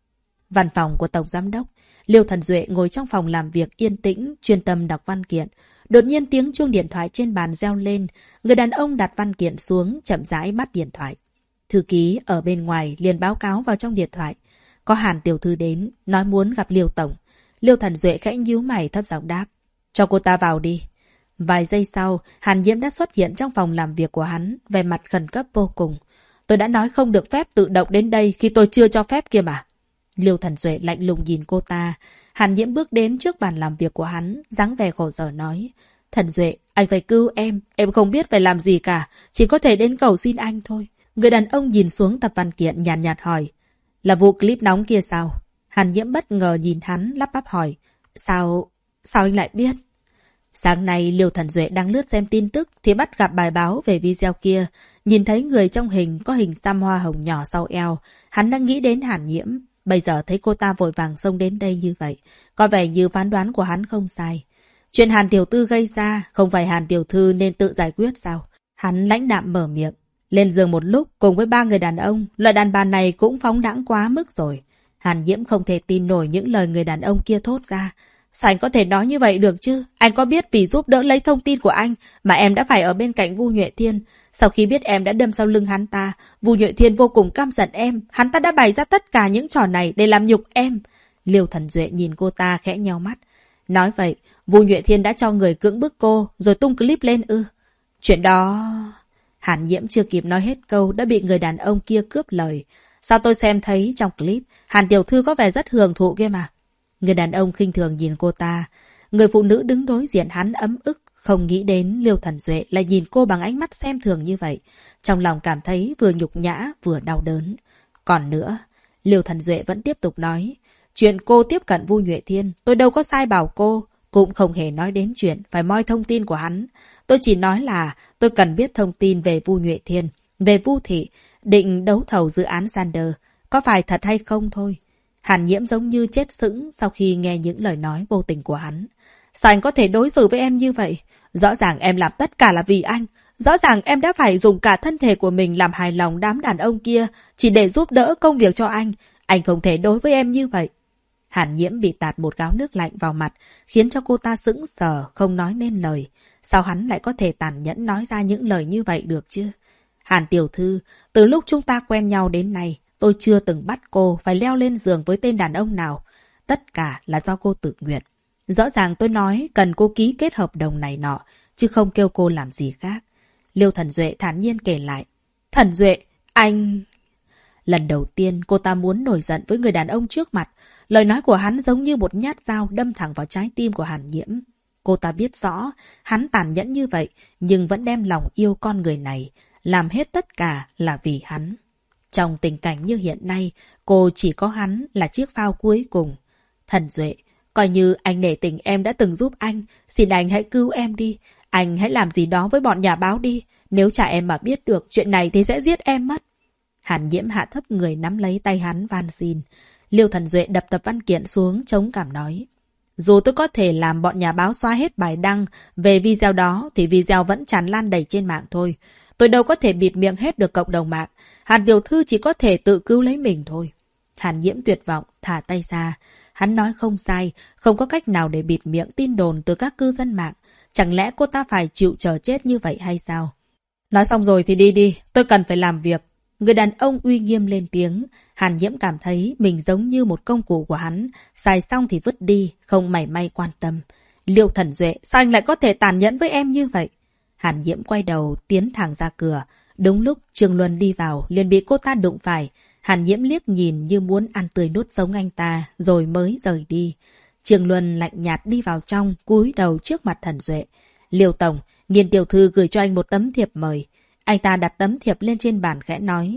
Văn phòng của Tổng Giám đốc, Liêu Thần Duệ ngồi trong phòng làm việc yên tĩnh, chuyên tâm đọc văn kiện. Đột nhiên tiếng chuông điện thoại trên bàn reo lên. Người đàn ông đặt văn kiện xuống, chậm rãi bắt điện thoại. Thư ký ở bên ngoài liền báo cáo vào trong điện thoại. Có Hàn tiểu thư đến, nói muốn gặp Liêu Tổng. Liêu Thần Duệ khẽ nhíu mày thấp giọng đáp. Cho cô ta vào đi. Vài giây sau, Hàn Nhiễm đã xuất hiện trong phòng làm việc của hắn, vẻ mặt khẩn cấp vô cùng. Tôi đã nói không được phép tự động đến đây khi tôi chưa cho phép kia mà. Liêu Thần Duệ lạnh lùng nhìn cô ta. Hàn Nhiễm bước đến trước bàn làm việc của hắn, dáng vẻ khổ sở nói. Thần Duệ, anh phải cứu em, em không biết phải làm gì cả, chỉ có thể đến cầu xin anh thôi. Người đàn ông nhìn xuống tập văn kiện nhàn nhạt, nhạt hỏi. Là vụ clip nóng kia sao? Hàn Nhiễm bất ngờ nhìn hắn lắp bắp hỏi. Sao... sao anh lại biết? Sáng nay Liêu Thần Duệ đang lướt xem tin tức thì bắt gặp bài báo về video kia. Nhìn thấy người trong hình có hình xăm hoa hồng nhỏ sau eo. Hắn đang nghĩ đến Hàn Nhiễm. Bây giờ thấy cô ta vội vàng xông đến đây như vậy. Có vẻ như phán đoán của hắn không sai. Chuyện Hàn tiểu thư gây ra không phải Hàn tiểu thư nên tự giải quyết sao? Hắn lãnh đạm mở miệng. Lên giường một lúc cùng với ba người đàn ông. Loại đàn bà này cũng phóng đãng quá mức rồi. Hàn Nhiễm không thể tin nổi những lời người đàn ông kia thốt ra. Sao anh có thể nói như vậy được chứ? Anh có biết vì giúp đỡ lấy thông tin của anh mà em đã phải ở bên cạnh Vu Nhuệ Thiên. Sau khi biết em đã đâm sau lưng hắn ta, Vu Nhuệ Thiên vô cùng căm giận em. Hắn ta đã bày ra tất cả những trò này để làm nhục em. Liêu Thần Duệ nhìn cô ta khẽ nheo mắt. Nói vậy, Vu Nhuệ Thiên đã cho người cưỡng bức cô rồi tung clip lên ư? Chuyện đó... Hàn Nhiễm chưa kịp nói hết câu đã bị người đàn ông kia cướp lời. Sao tôi xem thấy trong clip, Hàn tiểu thư có vẻ rất hưởng thụ kia mà. Người đàn ông khinh thường nhìn cô ta. Người phụ nữ đứng đối diện hắn ấm ức, không nghĩ đến Liêu Thần Duệ lại nhìn cô bằng ánh mắt xem thường như vậy. Trong lòng cảm thấy vừa nhục nhã vừa đau đớn. Còn nữa, Liêu Thần Duệ vẫn tiếp tục nói. Chuyện cô tiếp cận Vu Nhuệ Thiên, tôi đâu có sai bảo cô. Cũng không hề nói đến chuyện phải moi thông tin của hắn. Tôi chỉ nói là tôi cần biết thông tin về Vu Nhuệ Thiên, về Vu Thị, định đấu thầu dự án Sander. Có phải thật hay không thôi. Hàn Nhiễm giống như chết sững sau khi nghe những lời nói vô tình của hắn. Sao anh có thể đối xử với em như vậy? Rõ ràng em làm tất cả là vì anh. Rõ ràng em đã phải dùng cả thân thể của mình làm hài lòng đám đàn ông kia chỉ để giúp đỡ công việc cho anh. Anh không thể đối với em như vậy. Hàn Nhiễm bị tạt một gáo nước lạnh vào mặt, khiến cho cô ta sững sờ, không nói nên lời. Sao hắn lại có thể tàn nhẫn nói ra những lời như vậy được chứ? Hàn tiểu thư, từ lúc chúng ta quen nhau đến nay, tôi chưa từng bắt cô phải leo lên giường với tên đàn ông nào. Tất cả là do cô tự nguyện. Rõ ràng tôi nói cần cô ký kết hợp đồng này nọ, chứ không kêu cô làm gì khác. Liêu Thần Duệ thản nhiên kể lại. Thần Duệ, anh... Lần đầu tiên cô ta muốn nổi giận với người đàn ông trước mặt. Lời nói của hắn giống như một nhát dao đâm thẳng vào trái tim của Hàn Nhiễm. Cô ta biết rõ hắn tàn nhẫn như vậy, nhưng vẫn đem lòng yêu con người này, làm hết tất cả là vì hắn. Trong tình cảnh như hiện nay, cô chỉ có hắn là chiếc phao cuối cùng. Thần Duệ, coi như anh nể tình em đã từng giúp anh, xin anh hãy cứu em đi. Anh hãy làm gì đó với bọn nhà báo đi. Nếu cha em mà biết được chuyện này thì sẽ giết em mất. Hàn Nhiễm hạ thấp người nắm lấy tay hắn van xin. Liêu Thần Duệ đập tập văn kiện xuống chống cảm nói. Dù tôi có thể làm bọn nhà báo xóa hết bài đăng về video đó thì video vẫn tràn lan đầy trên mạng thôi. Tôi đâu có thể bịt miệng hết được cộng đồng mạng. Hàn tiểu thư chỉ có thể tự cứu lấy mình thôi. Hàn Nhiễm tuyệt vọng, thả tay ra. Hắn nói không sai, không có cách nào để bịt miệng tin đồn từ các cư dân mạng. Chẳng lẽ cô ta phải chịu chờ chết như vậy hay sao? Nói xong rồi thì đi đi, tôi cần phải làm việc. Người đàn ông uy nghiêm lên tiếng. Hàn Nhiễm cảm thấy mình giống như một công cụ của hắn. Xài xong thì vứt đi, không mảy may quan tâm. Liêu Thần Duệ, sao anh lại có thể tàn nhẫn với em như vậy? Hàn Nhiễm quay đầu, tiến thẳng ra cửa. Đúng lúc Trương Luân đi vào, liền bị cô ta đụng phải. Hàn Nhiễm liếc nhìn như muốn ăn tươi nuốt sống anh ta, rồi mới rời đi. Trương Luân lạnh nhạt đi vào trong, cúi đầu trước mặt Thần Duệ. Liêu Tổng, Nghiên tiểu thư gửi cho anh một tấm thiệp mời. Anh ta đặt tấm thiệp lên trên bàn khẽ nói.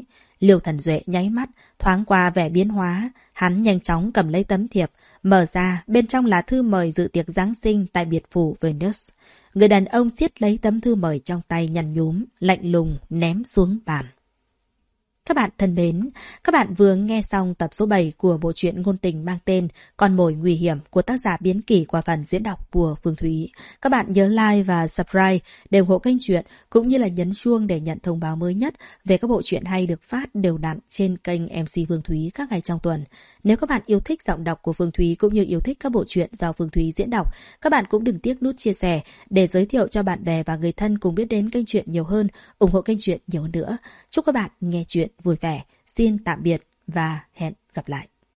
Liêu Thần Duệ nháy mắt, thoáng qua vẻ biến hóa. Hắn nhanh chóng cầm lấy tấm thiệp, mở ra, bên trong là thư mời dự tiệc Giáng sinh tại biệt phủ Venus. Người đàn ông siết lấy tấm thư mời trong tay nhăn nhúm, lạnh lùng ném xuống bàn. Các bạn thân mến, các bạn vừa nghe xong tập số bảy của bộ truyện ngôn tình mang tên Con mồi nguy hiểm của tác giả Biến Kỷ qua phần diễn đọc của Phương Thúy. Các bạn nhớ like và subscribe để ủng hộ kênh truyện cũng như là nhấn chuông để nhận thông báo mới nhất về các bộ truyện hay được phát đều đặn trên kênh em xê Phương Thúy các ngày trong tuần. Nếu các bạn yêu thích giọng đọc của Phương Thúy cũng như yêu thích các bộ truyện do Phương Thúy diễn đọc, các bạn cũng đừng tiếc nút chia sẻ để giới thiệu cho bạn bè và người thân cùng biết đến kênh truyện nhiều hơn, ủng hộ kênh truyện nhiều hơn nữa. Chúc các bạn nghe truyện vui vẻ. Xin tạm biệt và hẹn gặp lại.